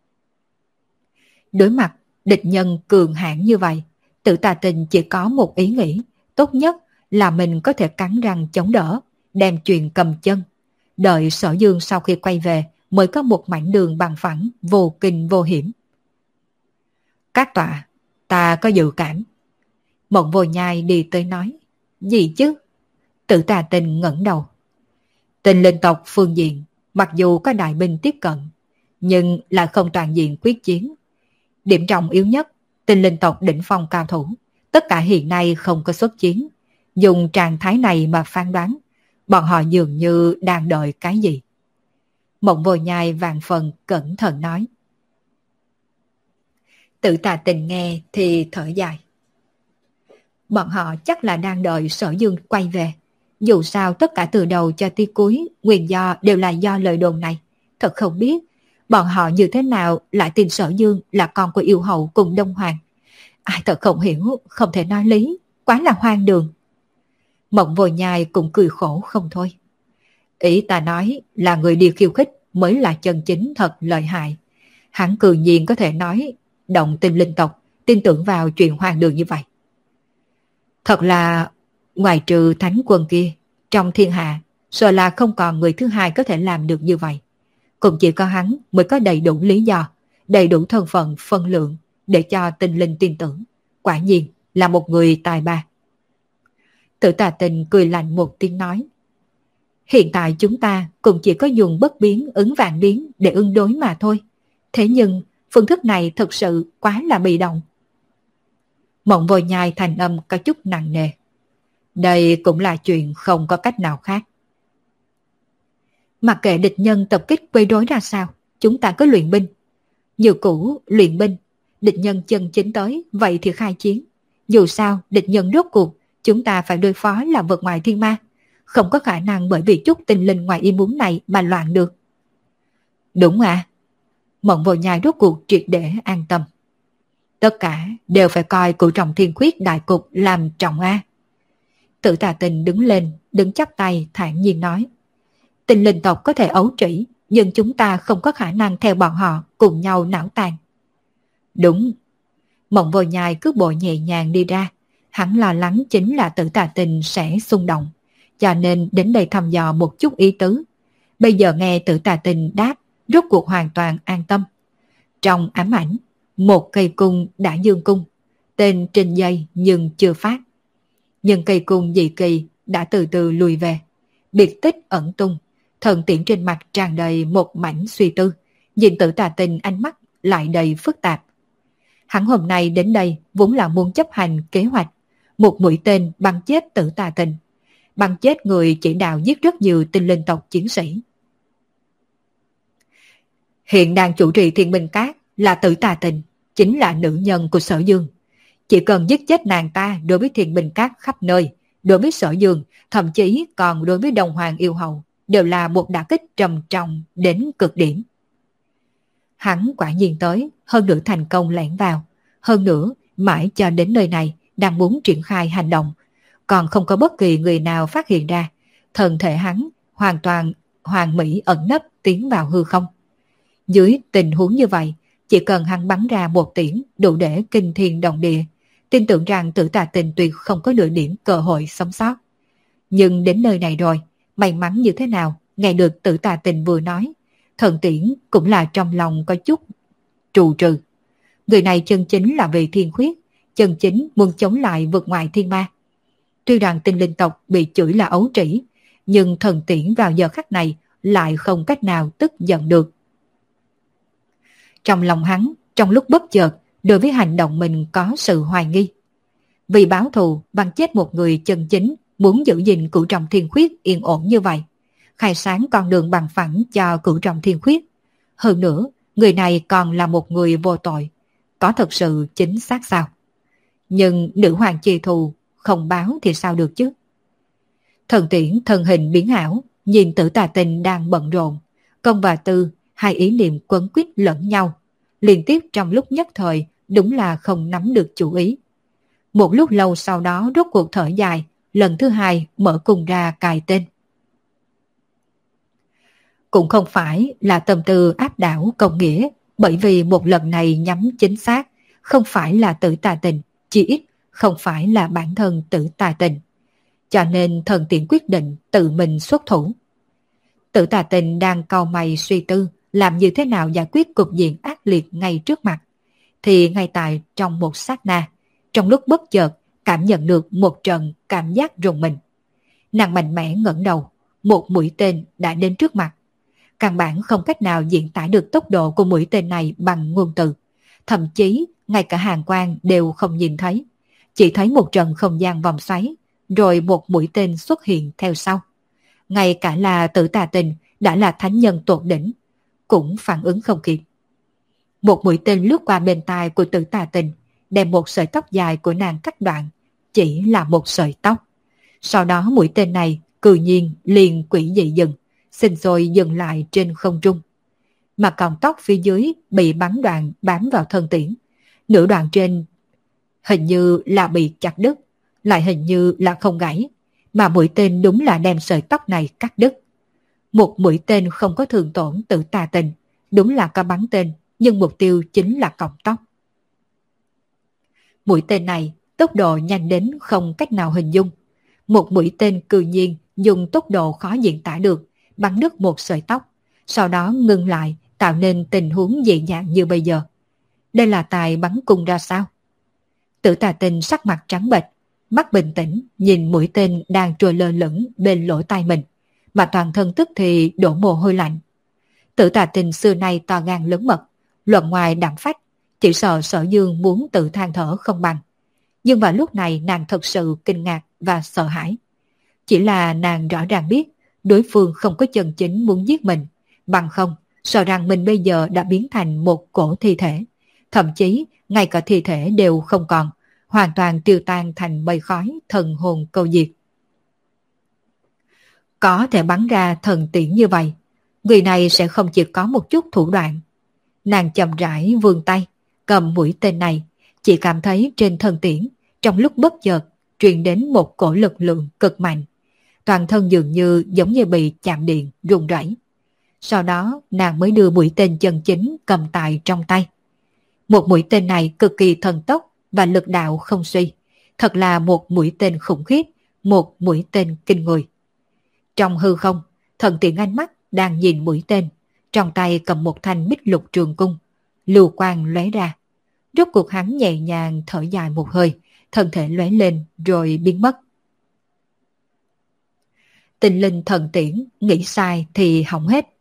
S1: Đối mặt địch nhân cường hãn như vậy, Tử Tà Tình chỉ có một ý nghĩ, tốt nhất là mình có thể cắn răng chống đỡ, đem chuyện cầm chân. Đợi Sở Dương sau khi quay về mới có một mảnh đường bằng phẳng, vô kinh vô hiểm. Các tọa, ta có dự cảm. Mộng Vô Nhai đi tới nói. Gì chứ? Tử Tà Tình ngẩng đầu. Tinh linh tộc phương diện, mặc dù có đại binh tiếp cận, nhưng lại không toàn diện quyết chiến. Điểm trọng yếu nhất, tinh linh tộc đỉnh phong cao thủ, tất cả hiện nay không có xuất chiến. Dùng trạng thái này mà phán đoán, bọn họ dường như đang đợi cái gì. Mộng Vô Nhai vạn phần cẩn thận nói. Tử Tà Tình nghe thì thở dài. Bọn họ chắc là đang đợi Sở Dương quay về. Dù sao tất cả từ đầu cho tới cuối, nguyên do đều là do lời đồn này. Thật không biết, bọn họ như thế nào lại tin Sở Dương là con của yêu hậu cùng Đông Hoàng. Ai thật không hiểu, không thể nói lý, quá là hoang đường. Mộng Vô Nhai cũng cười khổ không thôi. Ý ta nói là người đi khiêu khích mới là chân chính thật lợi hại. Hắn cư nhiên có thể nói động tinh linh tộc tin tưởng vào chuyện hoang đường như vậy. Thật là ngoài trừ thánh quân kia, trong thiên hạ sợ là không còn người thứ hai có thể làm được như vậy. Cũng chỉ có hắn mới có đầy đủ lý do, đầy đủ thân phận phân lượng để cho tinh linh tin tưởng. Quả nhiên là một người tài ba. Tử Tà Tình cười lạnh một tiếng nói. Hiện tại chúng ta cũng chỉ có dùng bất biến ứng vạn biến để ứng đối mà thôi. Thế nhưng phương thức này thực sự quá là bị động. Mộng Vô Nhai thành âm có chút nặng nề. Đây cũng là chuyện không có cách nào khác. Mặc kệ địch nhân tập kích quấy rối ra sao, chúng ta cứ luyện binh. Như cũ luyện binh, địch nhân chân chính tới, vậy thì khai chiến. Dù sao, địch nhân rốt cuộc, chúng ta phải đối phó là vật ngoài thiên ma. Không có khả năng bởi vì chút tinh linh ngoài ý muốn này mà loạn được. Đúng à? Mộng Vô Nhai rốt cuộc triệt để an tâm. Tất cả đều phải coi Cửu Trọng Thiên Khuyết đại cục làm trọng a. Tử Tà Tình đứng lên, đứng chắp tay thản nhiên nói. Tinh linh tộc có thể ấu trĩ, nhưng chúng ta không có khả năng theo bọn họ cùng nhau não tàn. Đúng. Mộng Vô Nhai cước bộ nhẹ nhàng đi ra. Hắn lo lắng chính là Tử Tà Tình sẽ xung động, cho nên đến đây thăm dò một chút ý tứ. Bây giờ nghe Tử Tà Tình đáp, rốt cuộc hoàn toàn an tâm. Trong ám ảnh, một cây cung đã dương cung, tên trên dây nhưng chưa phát. Nhưng cây cung dị kỳ đã từ từ lùi về, biệt tích ẩn tung, thần tiễn trên mặt tràn đầy một mảnh suy tư, nhìn Tử Tà Tình ánh mắt lại đầy phức tạp. Hắn hôm nay đến đây vốn là muốn chấp hành kế hoạch, một mũi tên bắn chết Tử Tà Tình, bắn chết người chỉ đạo giết rất nhiều tinh linh tộc chiến sĩ. Hiện đang chủ trì Thiên Minh Các là Tử Tà Tình, chính là nữ nhân của Sở Dương. Chỉ cần giết chết nàng ta đối với Thiên Minh Các khắp nơi, đối với Sở Dương, thậm chí còn đối với Đồng Hoàng yêu hầu, đều là một đả kích trầm trọng đến cực điểm. Hắn quả nhiên tới, hơn nữa thành công lẻn vào, hơn nữa mãi cho đến nơi này đang muốn triển khai hành động, còn không có bất kỳ người nào phát hiện ra, thân thể hắn hoàn toàn hoàn mỹ ẩn nấp tiến vào hư không. Dưới tình huống như vậy, chỉ cần hắn bắn ra một tiễn đủ để kinh thiên động địa, tin tưởng rằng Tử Tà Tình tuyệt không có nửa điểm cơ hội sống sót. Nhưng đến nơi này rồi, may mắn như thế nào, nghe được Tử Tà Tình vừa nói, Thần Tiễn cũng là trong lòng có chút trù trừ. Người này chân chính là vì thiên khuyết, chân chính muốn chống lại vượt ngoài thiên ma. Tuy rằng tinh linh tộc bị chửi là ấu trĩ, nhưng Thần Tiễn vào giờ khắc này lại không cách nào tức giận được. Trong lòng hắn, trong lúc bất chợt, đối với hành động mình có sự hoài nghi. Vì báo thù bắn chết một người chân chính, muốn giữ gìn cửu trọng thiên khuyết yên ổn như vậy, khai sáng con đường bằng phẳng cho cửu trọng thiên khuyết. Hơn nữa, người này còn là một người vô tội, có thật sự chính xác sao? Nhưng nữ hoàng chi thù không báo thì sao được chứ? Thần Tiễn thân hình biến ảo, nhìn Tử Tà Tình đang bận rộn, công và tư, hai ý niệm quấn quýt lẫn nhau, liên tiếp trong lúc nhất thời đúng là không nắm được chủ ý. Một lúc lâu sau đó rốt cuộc thở dài, lần thứ hai mở cung ra cài tên. Cũng không phải là tâm tư áp đảo công nghĩa, bởi vì một lần này nhắm chính xác, không phải là Tử Tà Tình, chỉ ít không phải là bản thân Tử Tà Tình. Cho nên Thần Tiễn quyết định tự mình xuất thủ. Tử Tà Tình đang cau mày suy tư làm như thế nào giải quyết cục diện ác liệt ngay trước mặt, thì ngay tại trong một sát na, trong lúc bất chợt cảm nhận được một trận cảm giác rùng mình. Nàng mạnh mẽ ngẩng đầu, một mũi tên đã đến trước mặt. Căn bản không cách nào diễn tả được tốc độ của mũi tên này bằng ngôn từ, thậm chí ngay cả hàng quang đều không nhìn thấy, chỉ thấy một trận không gian vòng xoáy, rồi một mũi tên xuất hiện theo sau. Ngay cả là Tử Tà Tình đã là thánh nhân tột đỉnh, cũng phản ứng không kịp. Một mũi tên lướt qua bên tai của Tử Tà Tình, đem một sợi tóc dài của nàng cắt đoạn, chỉ là một sợi tóc. Sau đó mũi tên này cư nhiên liền quỷ dị dừng, sinh sôi dừng lại trên không trung. Mà còn tóc phía dưới bị bắn đoạn bám vào thân tiễn, nửa đoạn trên hình như là bị chặt đứt, lại hình như là không gãy, mà mũi tên đúng là đem sợi tóc này cắt đứt. Một mũi tên không có thương tổn Tử Tà Tình, đúng là có bắn tên, nhưng mục tiêu chính là cọng tóc. Mũi tên này tốc độ nhanh đến không cách nào hình dung. Một mũi tên cư nhiên dùng tốc độ khó diễn tả được, bắn đứt một sợi tóc, sau đó ngưng lại, tạo nên tình huống dị dạng như bây giờ. Đây là tài bắn cung ra sao? Tử Tà Tình sắc mặt trắng bệch, mắt bình tĩnh nhìn mũi tên đang trôi lơ lửng bên lỗ tai mình, mà toàn thân tức thì đổ mồ hôi lạnh. Tử Tà Tình xưa nay to gan lớn mật, luận ngoài đảm phách, chỉ sợ Sở Dương muốn tự than thở không bằng. Nhưng vào lúc này nàng thật sự kinh ngạc và sợ hãi. Chỉ là nàng rõ ràng biết đối phương không có chân chính muốn giết mình, bằng không sợ rằng mình bây giờ đã biến thành một cổ thi thể, thậm chí ngay cả thi thể đều không còn, hoàn toàn tiêu tan thành mây khói, thần hồn câu diệt. Có thể bắn ra thần tiễn như vậy, người này sẽ không chỉ có một chút thủ đoạn. Nàng chậm rãi vươn tay, cầm mũi tên này, chỉ cảm thấy trên thần tiễn, trong lúc bất chợt, truyền đến một cổ lực lượng cực mạnh. Toàn thân dường như giống như bị chạm điện, rung rẩy. Sau đó nàng mới đưa mũi tên chân chính cầm tại trong tay. Một mũi tên này cực kỳ thần tốc và lực đạo không suy. Thật là một mũi tên khủng khiếp, một mũi tên kinh người. Trong hư không, Thần Tiễn ánh mắt đang nhìn mũi tên, trong tay cầm một thanh bích lục trường cung, lưu quang lóe ra. Rốt cuộc hắn nhẹ nhàng thở dài một hơi, thân thể lóe lên rồi biến mất. Tinh linh Thần Tiễn nghĩ sai thì hỏng hết.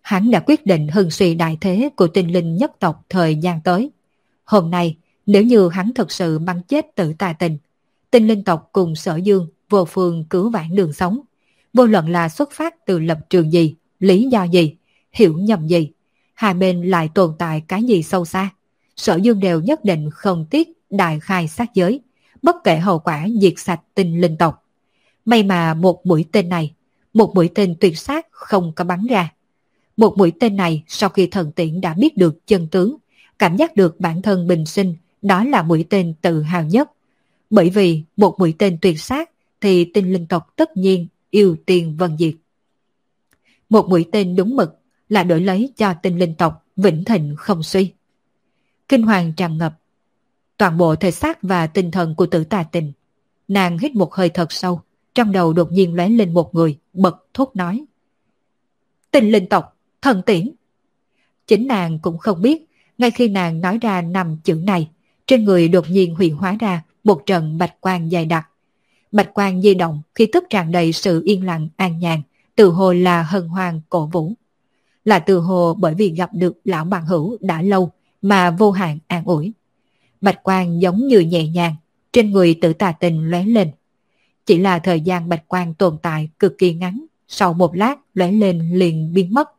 S1: Hắn đã quyết định hưng suy đại thế của tinh linh nhất tộc thời gian tới. Hôm nay, nếu như hắn thực sự bắn chết Tử Tà Tình, tinh linh tộc cùng Sở Dương vô phương cứu vãn đường sống. Vô luận là xuất phát từ lập trường gì, lý do gì, hiểu nhầm gì, hai bên lại tồn tại cái gì sâu xa, Sở Dương đều nhất định không tiếc đại khai sát giới, bất kể hậu quả diệt sạch tinh linh tộc. May mà một mũi tên này, một mũi tên tuyệt sát không có bắn ra. Một mũi tên này sau khi thần tiễn đã biết được chân tướng, cảm giác được bản thân bình sinh, đó là mũi tên tự hào nhất. Bởi vì một mũi tên tuyệt sát thì tinh linh tộc tất nhiên ưu tiên vân diệt. Một mũi tên đúng mực là đổi lấy cho tinh linh tộc vĩnh thịnh không suy. Kinh hoàng tràn ngập toàn bộ thể xác và tinh thần của Tử Tà Tình. Nàng hít một hơi thật sâu, trong đầu đột nhiên lóe lên một người, bật thốt nói: Tinh linh tộc, thần tiễn. Chính nàng cũng không biết, ngay khi nàng nói ra năm chữ này, trên người đột nhiên hiện hóa ra một trận bạch quang dày đặc. Bạch quang di động khi tức tràn đầy sự yên lặng an nhàn, từ hồ là hân hoan cổ vũ. Là từ hồ bởi vì gặp được lão bằng hữu đã lâu mà vô hạn an ủi. Bạch quang giống như nhẹ nhàng, trên người Tử Tà Tình lóe lên. Chỉ là thời gian bạch quang tồn tại cực kỳ ngắn, sau một lát lóe lên liền biến mất.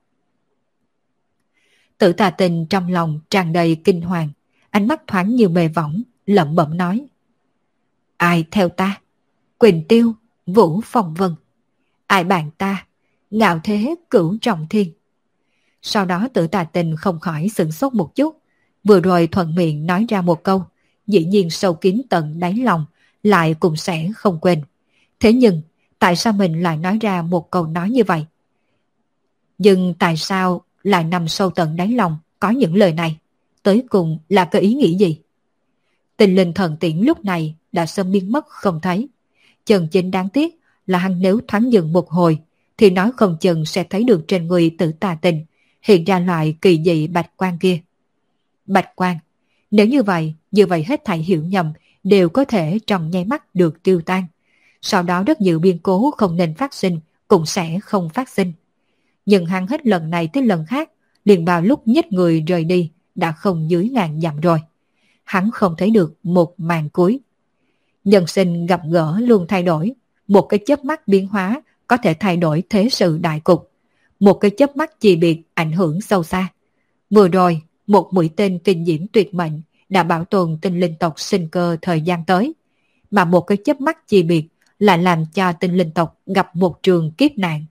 S1: Tử Tà Tình trong lòng tràn đầy kinh hoàng, ánh mắt thoáng như mê võng, lẩm bẩm nói: Ai theo ta? Quỳnh Tiêu, Vũ Phong Vân. Ai bạn ta? Ngạo thế cửu trọng thiên. Sau đó Tử Tà Tình không khỏi sửng sốt một chút, vừa rồi thuận miệng nói ra một câu, dĩ nhiên sâu kín tận đáy lòng, lại cũng sẽ không quên. Thế nhưng, tại sao mình lại nói ra một câu nói như vậy? Nhưng tại sao lại nằm sâu tận đáy lòng có những lời này? Tới cùng là cái ý nghĩ gì? Tình linh thần tiễn lúc này đã sớm biến mất không thấy. Chân chính đáng tiếc là hắn nếu thoáng dừng một hồi, thì nói không chừng sẽ thấy được trên người Tử Tà Tình hiện ra loại kỳ dị bạch quang kia. Bạch quang, nếu như vậy, như vậy hết thảy hiểu nhầm đều có thể trong nháy mắt được tiêu tan. Sau đó rất nhiều biến cố không nên phát sinh cũng sẽ không phát sinh. Nhưng hắn hết lần này tới lần khác, liền vào lúc nhích người rời đi đã không dưới ngàn dặm rồi. Hắn không thấy được một màn cuối. Nhân sinh gặp gỡ luôn thay đổi, một cái chớp mắt biến hóa có thể thay đổi thế sự đại cục. Một cái chớp mắt chi biệt ảnh hưởng sâu xa. Vừa rồi, một mũi tên kinh diễm tuyệt mệnh đã bảo tồn tinh linh tộc sinh cơ thời gian tới. Mà một cái chớp mắt chi biệt lại làm cho tinh linh tộc gặp một trường kiếp nạn.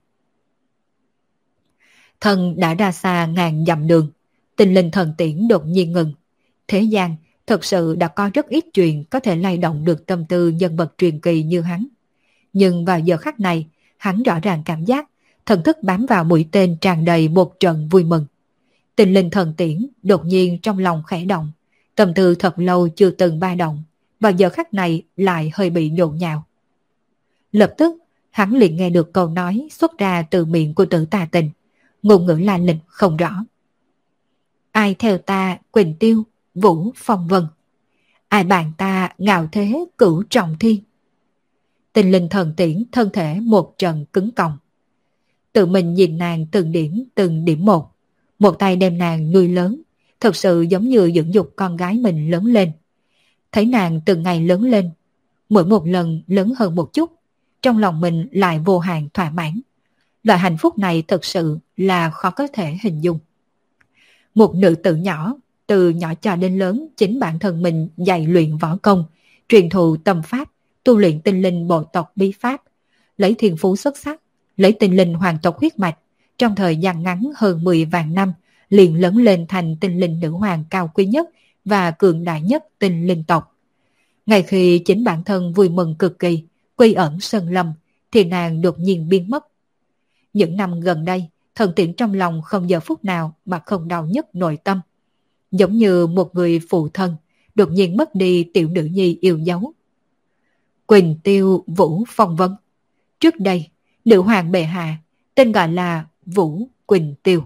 S1: Thần đã ra xa ngàn dặm đường, tinh linh thần tiễn đột nhiên ngừng. Thế gian thật sự đã có rất ít chuyện có thể lay động được tâm tư nhân vật truyền kỳ như hắn. Nhưng vào giờ khắc này, hắn rõ ràng cảm giác thần thức bám vào mũi tên tràn đầy một trận vui mừng. Tinh linh thần tiễn đột nhiên trong lòng khẽ động, tâm tư thật lâu chưa từng ba động, vào giờ khắc này lại hơi bị nhộn nhạo. Lập tức, hắn liền nghe được câu nói xuất ra từ miệng của Tử Tà Tình, ngôn ngữ la lịch không rõ. Ai theo ta Quỳnh Tiêu, Vũ Phong Vân. Ai bạn ta ngạo thế cửu trọng thiên. Tinh linh thần tiễn thân thể một trận cứng còng. Tự mình nhìn nàng từng điểm từng điểm một, một tay đem nàng nuôi lớn, thật sự giống như dưỡng dục con gái mình lớn lên. Thấy nàng từng ngày lớn lên, mỗi một lần lớn hơn một chút, trong lòng mình lại vô hạn thỏa mãn. Loại hạnh phúc này thật sự là khó có thể hình dung. Một nữ tử nhỏ, từ nhỏ cho đến lớn chính bản thân mình dạy luyện võ công, truyền thụ tâm pháp, tu luyện tinh linh bộ tộc bí pháp, lấy thiên phú xuất sắc, lấy tinh linh hoàng tộc huyết mạch, trong thời gian ngắn hơn mười vạn năm, liền lớn lên thành tinh linh nữ hoàng cao quý nhất và cường đại nhất tinh linh tộc. Ngay khi chính bản thân vui mừng cực kỳ, quy ẩn sơn lâm, thì nàng đột nhiên biến mất. Những năm gần đây, thần tiễn trong lòng không giờ phút nào mà không đau nhức nội tâm. Giống như một người phụ thân, đột nhiên mất đi tiểu nữ nhi yêu dấu. Quỳnh Tiêu Vũ Phong Vân. Trước đây, nữ hoàng bệ hạ, tên gọi là Vũ Quỳnh Tiêu.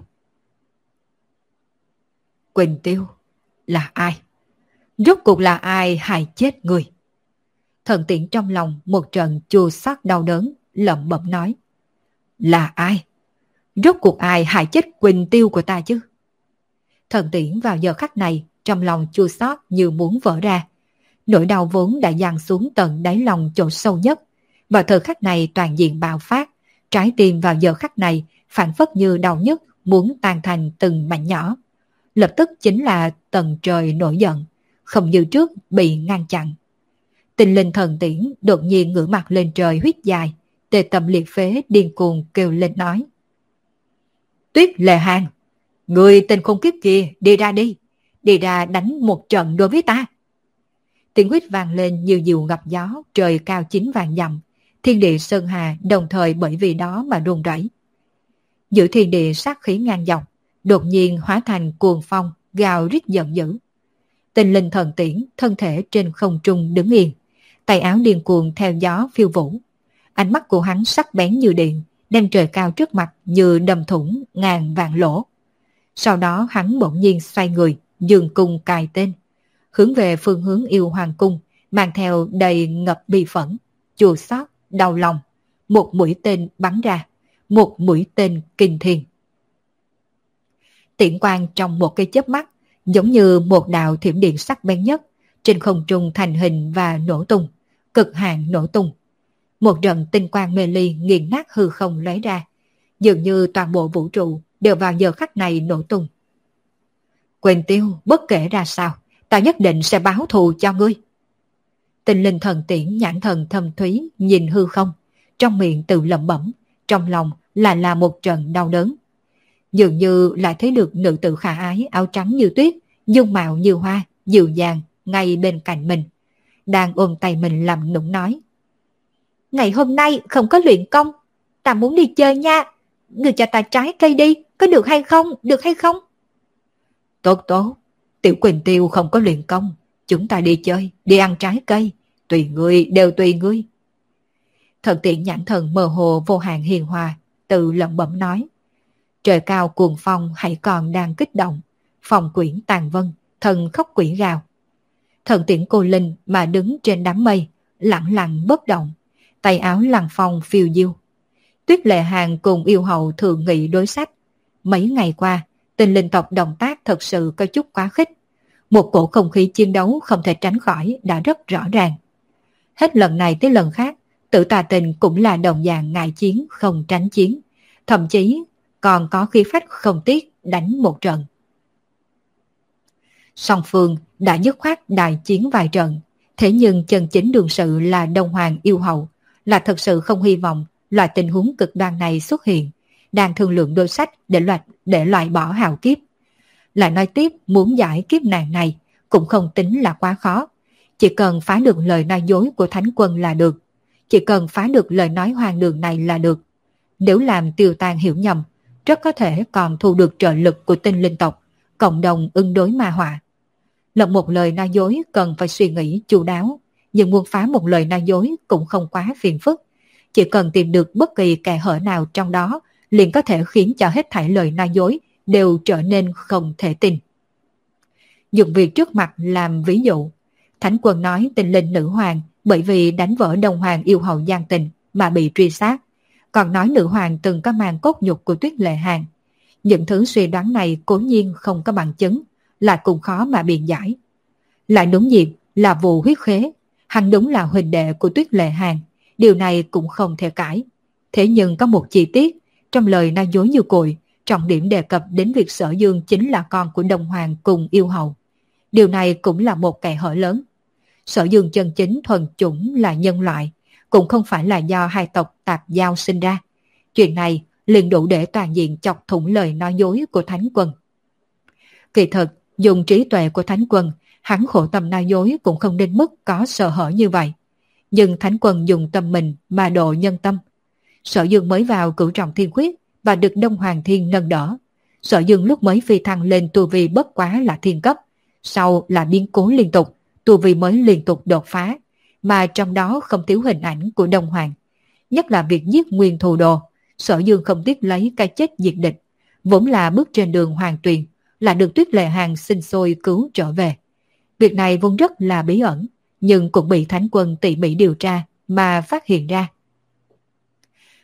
S1: Quỳnh Tiêu là ai? Rốt cuộc là ai hại chết người? Thần tiễn trong lòng một trận chua xót đau đớn, lẩm bẩm nói. Là ai? Rốt cuộc ai hại chết Quỳnh Tiêu của ta chứ? Thần Tiễn vào giờ khắc này trong lòng chua xót như muốn vỡ ra. Nỗi đau vốn đã dằn xuống tận đáy lòng chỗ sâu nhất. Vào thời khắc này toàn diện bạo phát, trái tim vào giờ khắc này phản phất như đau nhức muốn tan thành từng mảnh nhỏ. Lập tức chính là tầng trời nổi giận, không như trước bị ngăn chặn. Tinh linh thần tiễn đột nhiên ngửa mặt lên trời huýt dài, tê tâm liệt phế điên cuồng kêu lên nói: Tuyết Lệ Hàng, người tên khốn kiếp kia, đi ra đi, đi ra đánh một trận đối với ta. Tiếng huýt vang lên như diều gặp gió, trời cao chín vạn dặm, thiên địa sơn hà đồng thời bởi vì đó mà run rẩy. Giữa thiên địa sát khí ngang dọc, đột nhiên hóa thành cuồng phong, gào rít giận dữ. Tinh linh thần tiễn thân thể trên không trung đứng yên, tay áo điên cuồng theo gió phiêu vũ. Ánh mắt của hắn sắc bén như điện, đem trời cao trước mặt như đâm thủng ngàn vạn lỗ. Sau đó hắn bỗng nhiên xoay người, dương cung cài tên, hướng về phương hướng Yêu Hoàng cung, mang theo đầy ngập bi phẫn, chua xót, đau lòng. Một mũi tên bắn ra, một mũi tên kinh thiên. Tiễn quang trong một cái chớp mắt, giống như một đạo thiểm điện sắc bén nhất, trên không trung thành hình và nổ tung, cực hạn nổ tung. Một trận tinh quang mê ly nghiền nát hư không lóe ra, dường như toàn bộ vũ trụ đều vào giờ khắc này nổ tung. Quỳnh Tiêu, bất kể ra sao, ta nhất định sẽ báo thù cho ngươi. Tinh linh thần tiễn nhãn thần thâm thúy nhìn hư không, trong miệng tự lẩm bẩm, trong lòng lại là một trận đau đớn. Dường như lại thấy được nữ tử khả ái áo trắng như tuyết, dung mạo như hoa, dịu dàng ngay bên cạnh mình, đang ôm tay mình làm nũng nói: Ngày hôm nay không có luyện công, ta muốn đi chơi nha, người cho ta trái cây đi, có được hay không, được hay không? Tốt tốt, tiểu Quỳnh Tiêu không có luyện công, chúng ta đi chơi, đi ăn trái cây, tùy ngươi, đều tùy ngươi. Thần tiễn nhãn thần mơ hồ vô hạn hiền hòa, tự lẩm bẩm nói. Trời cao cuồng phong hãy còn đang kích động, phong quyển tàn vân, thần khóc quỷ gào. Thần tiễn cô linh mà đứng trên đám mây, lặng lặng bất động, tay áo lằn phong phiêu diêu. Tuyết Lệ Hàng cùng yêu hậu thường nghị đối sách. Mấy ngày qua, tình linh tộc động tác thật sự có chút quá khích. Một cổ không khí chiến đấu không thể tránh khỏi đã rất rõ ràng. Hết lần này tới lần khác, Tử Tà Tình cũng là đồng dạng ngại chiến không tránh chiến, thậm chí còn có khí phách không tiếc đánh một trận. Song phương đã dứt khoát đại chiến vài trận, thế nhưng chân chính đường sự là Đông Hoàng yêu hậu, là thật sự không hy vọng loại tình huống cực đoan này xuất hiện, đang thương lượng đối sách để loại, để loại bỏ hào kiếp. Lại nói tiếp, muốn giải kiếp nạn này cũng không tính là quá khó, chỉ cần phá được lời nói dối của Thánh Quân là được, chỉ cần phá được lời nói hoang đường này là được. Nếu làm tiêu tan hiểu nhầm, rất có thể còn thu được trợ lực của tinh linh tộc, cộng đồng ứng đối ma họa. Lập một lời nói dối cần phải suy nghĩ chu đáo, nhưng muốn phá một lời nói dối cũng không quá phiền phức. Chỉ cần tìm được bất kỳ kẽ hở nào trong đó, liền có thể khiến cho hết thảy lời nói dối đều trở nên không thể tin. Dùng việc trước mặt làm ví dụ, Thánh Quân nói tinh linh nữ hoàng bởi vì đánh vỡ Đông Hoàng yêu hậu gian tình mà bị truy sát, còn nói nữ hoàng từng có mang cốt nhục của Tuyết Lệ Hàng. Những thứ suy đoán này cố nhiên không có bằng chứng, lại cũng khó mà biện giải. Lại đúng dịp là vụ huyết khế, hắn đúng là huynh đệ của Tuyết Lệ Hàng, điều này cũng không thể cãi. Thế nhưng có một chi tiết, trong lời nói dối như cội, trọng điểm đề cập đến việc Sở Dương chính là con của Đông Hoàng cùng yêu hậu. Điều này cũng là một kẽ hở lớn. Sở Dương chân chính thuần chủng là nhân loại, cũng không phải là do hai tộc tạp giao sinh ra. Chuyện này liền đủ để toàn diện chọc thủng lời nói dối của Thánh Quân. Kỳ thực, dùng trí tuệ của Thánh Quân, hắn khổ tâm nói dối cũng không đến mức có sơ hở như vậy. Nhưng Thánh Quân dùng tâm mình mà độ nhân tâm. Sở Dương mới vào cửu trọng thiên khuyết và được Đông Hoàng Thiên nâng đỡ. Sở Dương lúc mới phi thăng lên tu vi bất quá là thiên cấp, sau là biến cố liên tục, tu vi mới liên tục đột phá, mà trong đó không thiếu hình ảnh của Đông Hoàng. Nhất là việc giết nguyên thù đồ, Sở Dương không tiếc lấy cái chết diệt địch, vốn là bước trên đường hoàng tuyền, là được Tuyết Lệ Hàng sinh sôi cứu trở về. Việc này vốn rất là bí ẩn, nhưng cũng bị Thánh Quân tỉ mỉ điều tra mà phát hiện ra.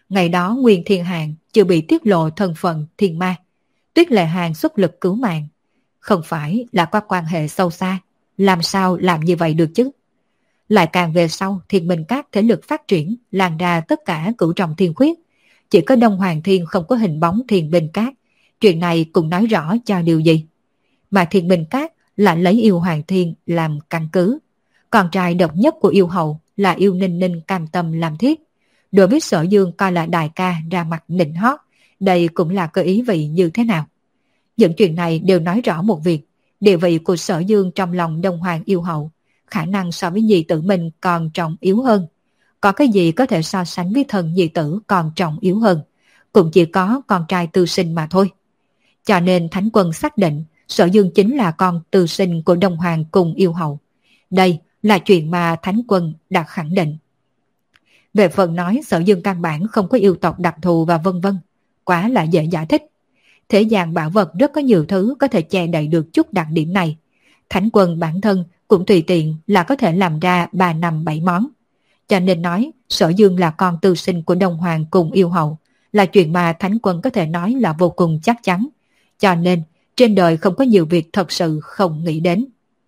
S1: Ngày đó Nguyên Thiên Hàn chưa bị tiết lộ thân phận thiên ma, Tuyết Lệ Hàn xuất lực cứu mạng. Không phải là có quan hệ sâu xa, làm sao làm như vậy được chứ? Lại càng về sau Thiên Minh Các thế lực phát triển lan ra tất cả cửu trọng thiên khuyết. Chỉ có Đông Hoàng Thiên không có hình bóng Thiên Minh Các. Chuyện này cũng nói rõ cho điều gì? Mà Thiên Minh Các lại lấy yêu Hoàng Thiên làm căn cứ. Con trai độc nhất của yêu hậu là yêu Ninh Ninh cam tâm làm thiết. Đối với Sở Dương coi là đại ca ra mặt nịnh hót, đây cũng là cơ ý vị như thế nào? Những chuyện này đều nói rõ một việc, địa vị của Sở Dương trong lòng Đông Hoàng yêu hậu, khả năng so với nhị tử mình còn trọng yếu hơn. Có cái gì có thể so sánh với thần nhị tử còn trọng yếu hơn? Cũng chỉ có con trai tư sinh mà thôi. Cho nên Thánh Quân xác định Sở Dương chính là con tư sinh của Đông Hoàng cùng yêu hậu. Đây là chuyện mà Thánh Quân đã khẳng định. Về phần nói Sở Dương căn bản không có yêu tộc đặc thù và vân vân, quá là dễ giải thích. Thế gian bảo vật rất có nhiều thứ có thể che đậy được chút đặc điểm này. Thánh Quân bản thân cũng tùy tiện là có thể làm ra ba năm bảy món. Cho nên nói Sở Dương là con tư sinh của Đông Hoàng cùng yêu hậu là chuyện mà Thánh Quân có thể nói là vô cùng chắc chắn. Cho nên trên đời không có nhiều việc thật sự không nghĩ đến.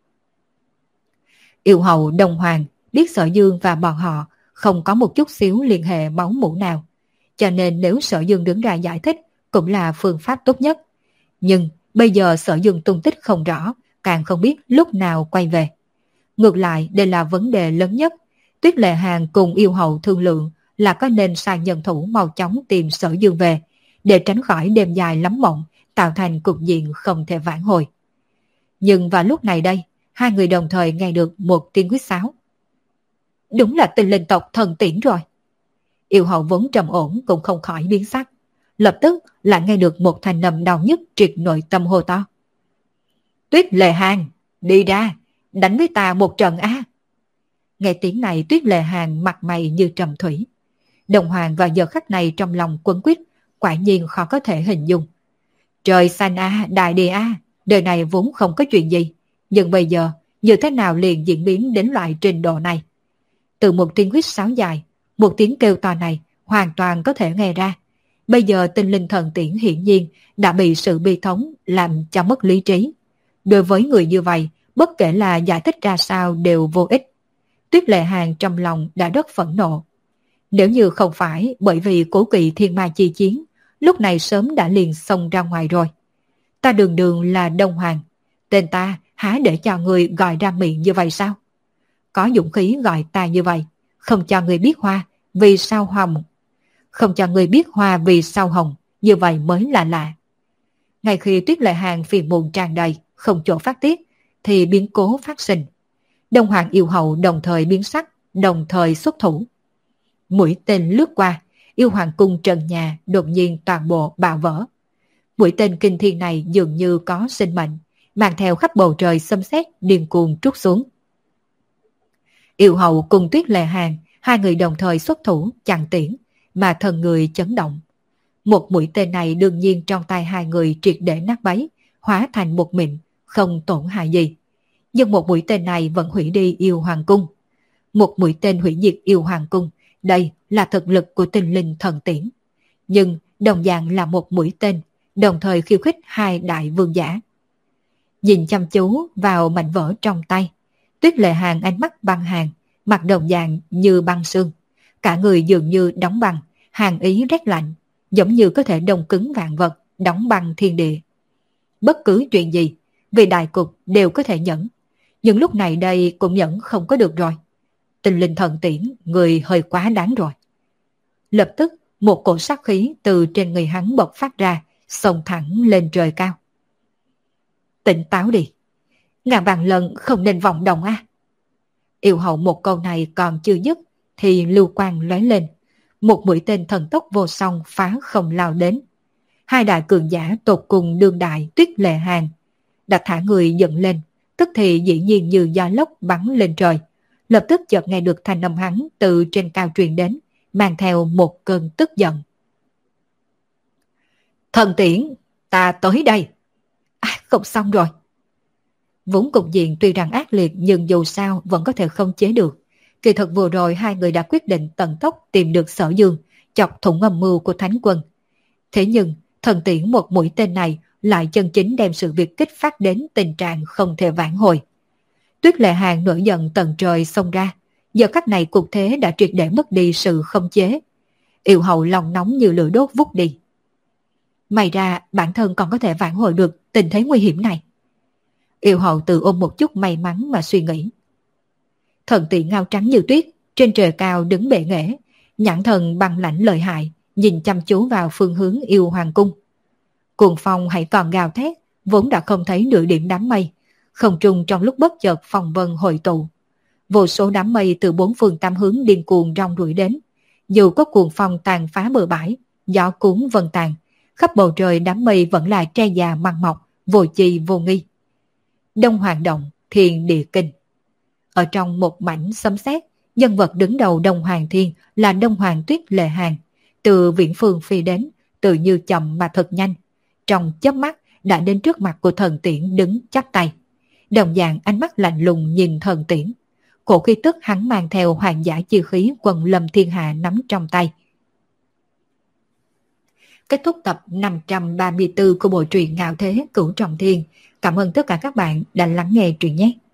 S1: Yêu hậu Đông Hoàng biết Sở Dương và bọn họ không có một chút xíu liên hệ máu mủ nào. Cho nên nếu Sở Dương đứng ra giải thích cũng là phương pháp tốt nhất. Nhưng bây giờ Sở Dương tung tích không rõ, càng không biết lúc nào quay về. Ngược lại đây là vấn đề lớn nhất. Tuyết Lệ Hàn cùng yêu hậu thương lượng là có nên sai nhân thủ mau chóng tìm Sở Dương về, để tránh khỏi đêm dài lắm mộng, tạo thành cục diện không thể vãn hồi. Nhưng vào lúc này đây, hai người đồng thời nghe được một tiếng huýt sáo. Đúng là Tinh Linh tộc thần tiễn rồi. Yêu hậu vốn trầm ổn cũng không khỏi biến sắc. Lập tức lại nghe được một thanh âm đau nhức triệt nội tâm hô to. Tuyết Lệ Hàn, đi ra, đánh với ta một trận a. Nghe tiếng này Tuyết Lệ Hàn mặt mày như trầm thủy. Đồng Hoàng vào giờ khắc này trong lòng quấn quýt, quả nhiên khó có thể hình dung. Trời xanh a, đại địa a, đời này vốn không có chuyện gì, nhưng bây giờ như thế nào liền diễn biến đến loại trình độ này? Từ một tiếng huýt sáo dài, một tiếng kêu to này hoàn toàn có thể nghe ra. Bây giờ Tinh Linh thần tiễn hiển nhiên đã bị sự bi thống làm cho mất lý trí. Đối với người như vậy, bất kể là giải thích ra sao đều vô ích. Tuyết Lệ Hàn trong lòng đã rất phẫn nộ. Nếu như không phải bởi vì cố kỵ thiên ma chi chiến, lúc này sớm đã liền xông ra ngoài rồi. Ta đường đường là Đông Hoàng, tên ta há để cho người gọi ra miệng như vậy sao? Có dũng khí gọi ta như vậy, không cho người biết hoa vì sao hồng. Không cho người biết hoa vì sao hồng, như vậy mới là lạ. Ngay khi Tuyết Lệ Hàn phiền muộn tràn đầy, không chỗ phát tiết, thì biến cố phát sinh. Đông Hoàng yêu hậu đồng thời biến sắc, đồng thời xuất thủ. Mũi tên lướt qua, yêu hoàng cung trần nhà đột nhiên toàn bộ bạo vỡ. Mũi tên kinh thiên này dường như có sinh mệnh, mang theo khắp bầu trời xâm xét điên cuồng trút xuống. Yêu hậu cùng Tuyết Lệ Hàn, hai người đồng thời xuất thủ chặn tiễn, mà thần người chấn động. Một mũi tên này đương nhiên trong tay hai người triệt để nát bấy, hóa thành một mịn, không tổn hại gì. Nhưng một mũi tên này vẫn hủy đi yêu hoàng cung. Một mũi tên hủy diệt yêu hoàng cung, đây là thực lực của Tinh Linh thần tiễn. Nhưng đồng dạng là một mũi tên, đồng thời khiêu khích hai đại vương giả. Nhìn chăm chú vào mảnh vỡ trong tay, Tuyết Lệ Hàn ánh mắt băng hàn, mặt đồng dạng như băng xương. Cả người dường như đóng băng, hàn ý rét lạnh, giống như có thể đông cứng vạn vật, đóng băng thiên địa. Bất cứ chuyện gì, vì đại cục đều có thể nhẫn. Nhưng lúc này đây cũng nhẫn không có được rồi. Tinh Linh thần tiễn, người hơi quá đáng rồi. Lập tức, một cổ sát khí từ trên người hắn bộc phát ra, xông thẳng lên trời cao. Tỉnh táo đi. Ngàn vạn lần không nên vọng động a. Yêu hậu một câu này còn chưa dứt, thì lưu quang lóe lên. Một mũi tên thần tốc vô song phá không lao đến. Hai đại cường giả tột cùng đương đại Tuyết Lệ Hàn đã thả người dựng lên, tức thì dĩ nhiên như gió lốc bắn lên trời. Lập tức chợt nghe được thanh âm hắn từ trên cao truyền đến, mang theo một cơn tức giận. Thần tiễn, ta tới đây. À, không xong rồi. Vốn cục diện tuy rằng ác liệt nhưng dù sao vẫn có thể không chế được. Kỳ thực vừa rồi hai người đã quyết định tận tốc tìm được Sở Dương, chọc thủng âm mưu của Thánh Quân. Thế nhưng, thần tiễn một mũi tên này lại chân chính đem sự việc kích phát đến tình trạng không thể vãn hồi. Tuyết Lệ Hàng nổi giận tận trời xông ra, giờ khắc này cuộc thế đã triệt để mất đi sự khống chế. Yêu hậu lòng nóng như lửa đốt vút đi. May ra bản thân còn có thể vãn hồi được tình thế nguy hiểm này. Yêu hậu tự ôm một chút may mắn mà suy nghĩ. Thần tiễn ngao trắng như tuyết, trên trời cao đứng bệ nghệ, nhãn thần băng lãnh lợi hại, nhìn chăm chú vào phương hướng yêu hoàng cung. Cuồng phong hãy còn gào thét, vốn đã không thấy nửa điểm đám mây, không trung trong lúc bất chợt phong vân hội tụ. Vô số đám mây từ bốn phương tám hướng điên cuồng rong ruổi đến. Dù có cuồng phong tàn phá bờ bãi, gió cuốn vân tàn, khắp bầu trời đám mây vẫn là tre già măng mọc, vô chi vô nghi. Đông Hoàng Động, Thiên Địa Kinh. Ở trong một mảnh sấm sét, nhân vật đứng đầu Đông Hoàng Thiên là Đông Hoàng Tuyết Lệ Hàng, từ viễn phương phi đến, tự như chậm mà thật nhanh. Trong chớp mắt đã đến trước mặt của thần tiễn đứng chắp tay. Đồng dạng ánh mắt lạnh lùng nhìn thần tiễn. Cổ khí tức hắn mang theo hoàng giả chi khí quần lâm thiên hạ nắm trong tay. Kết thúc tập năm trăm ba mươi tư của bộ truyện Ngạo Thế Cửu Trọng Thiên. Cảm ơn tất cả các bạn đã lắng nghe truyện nhé.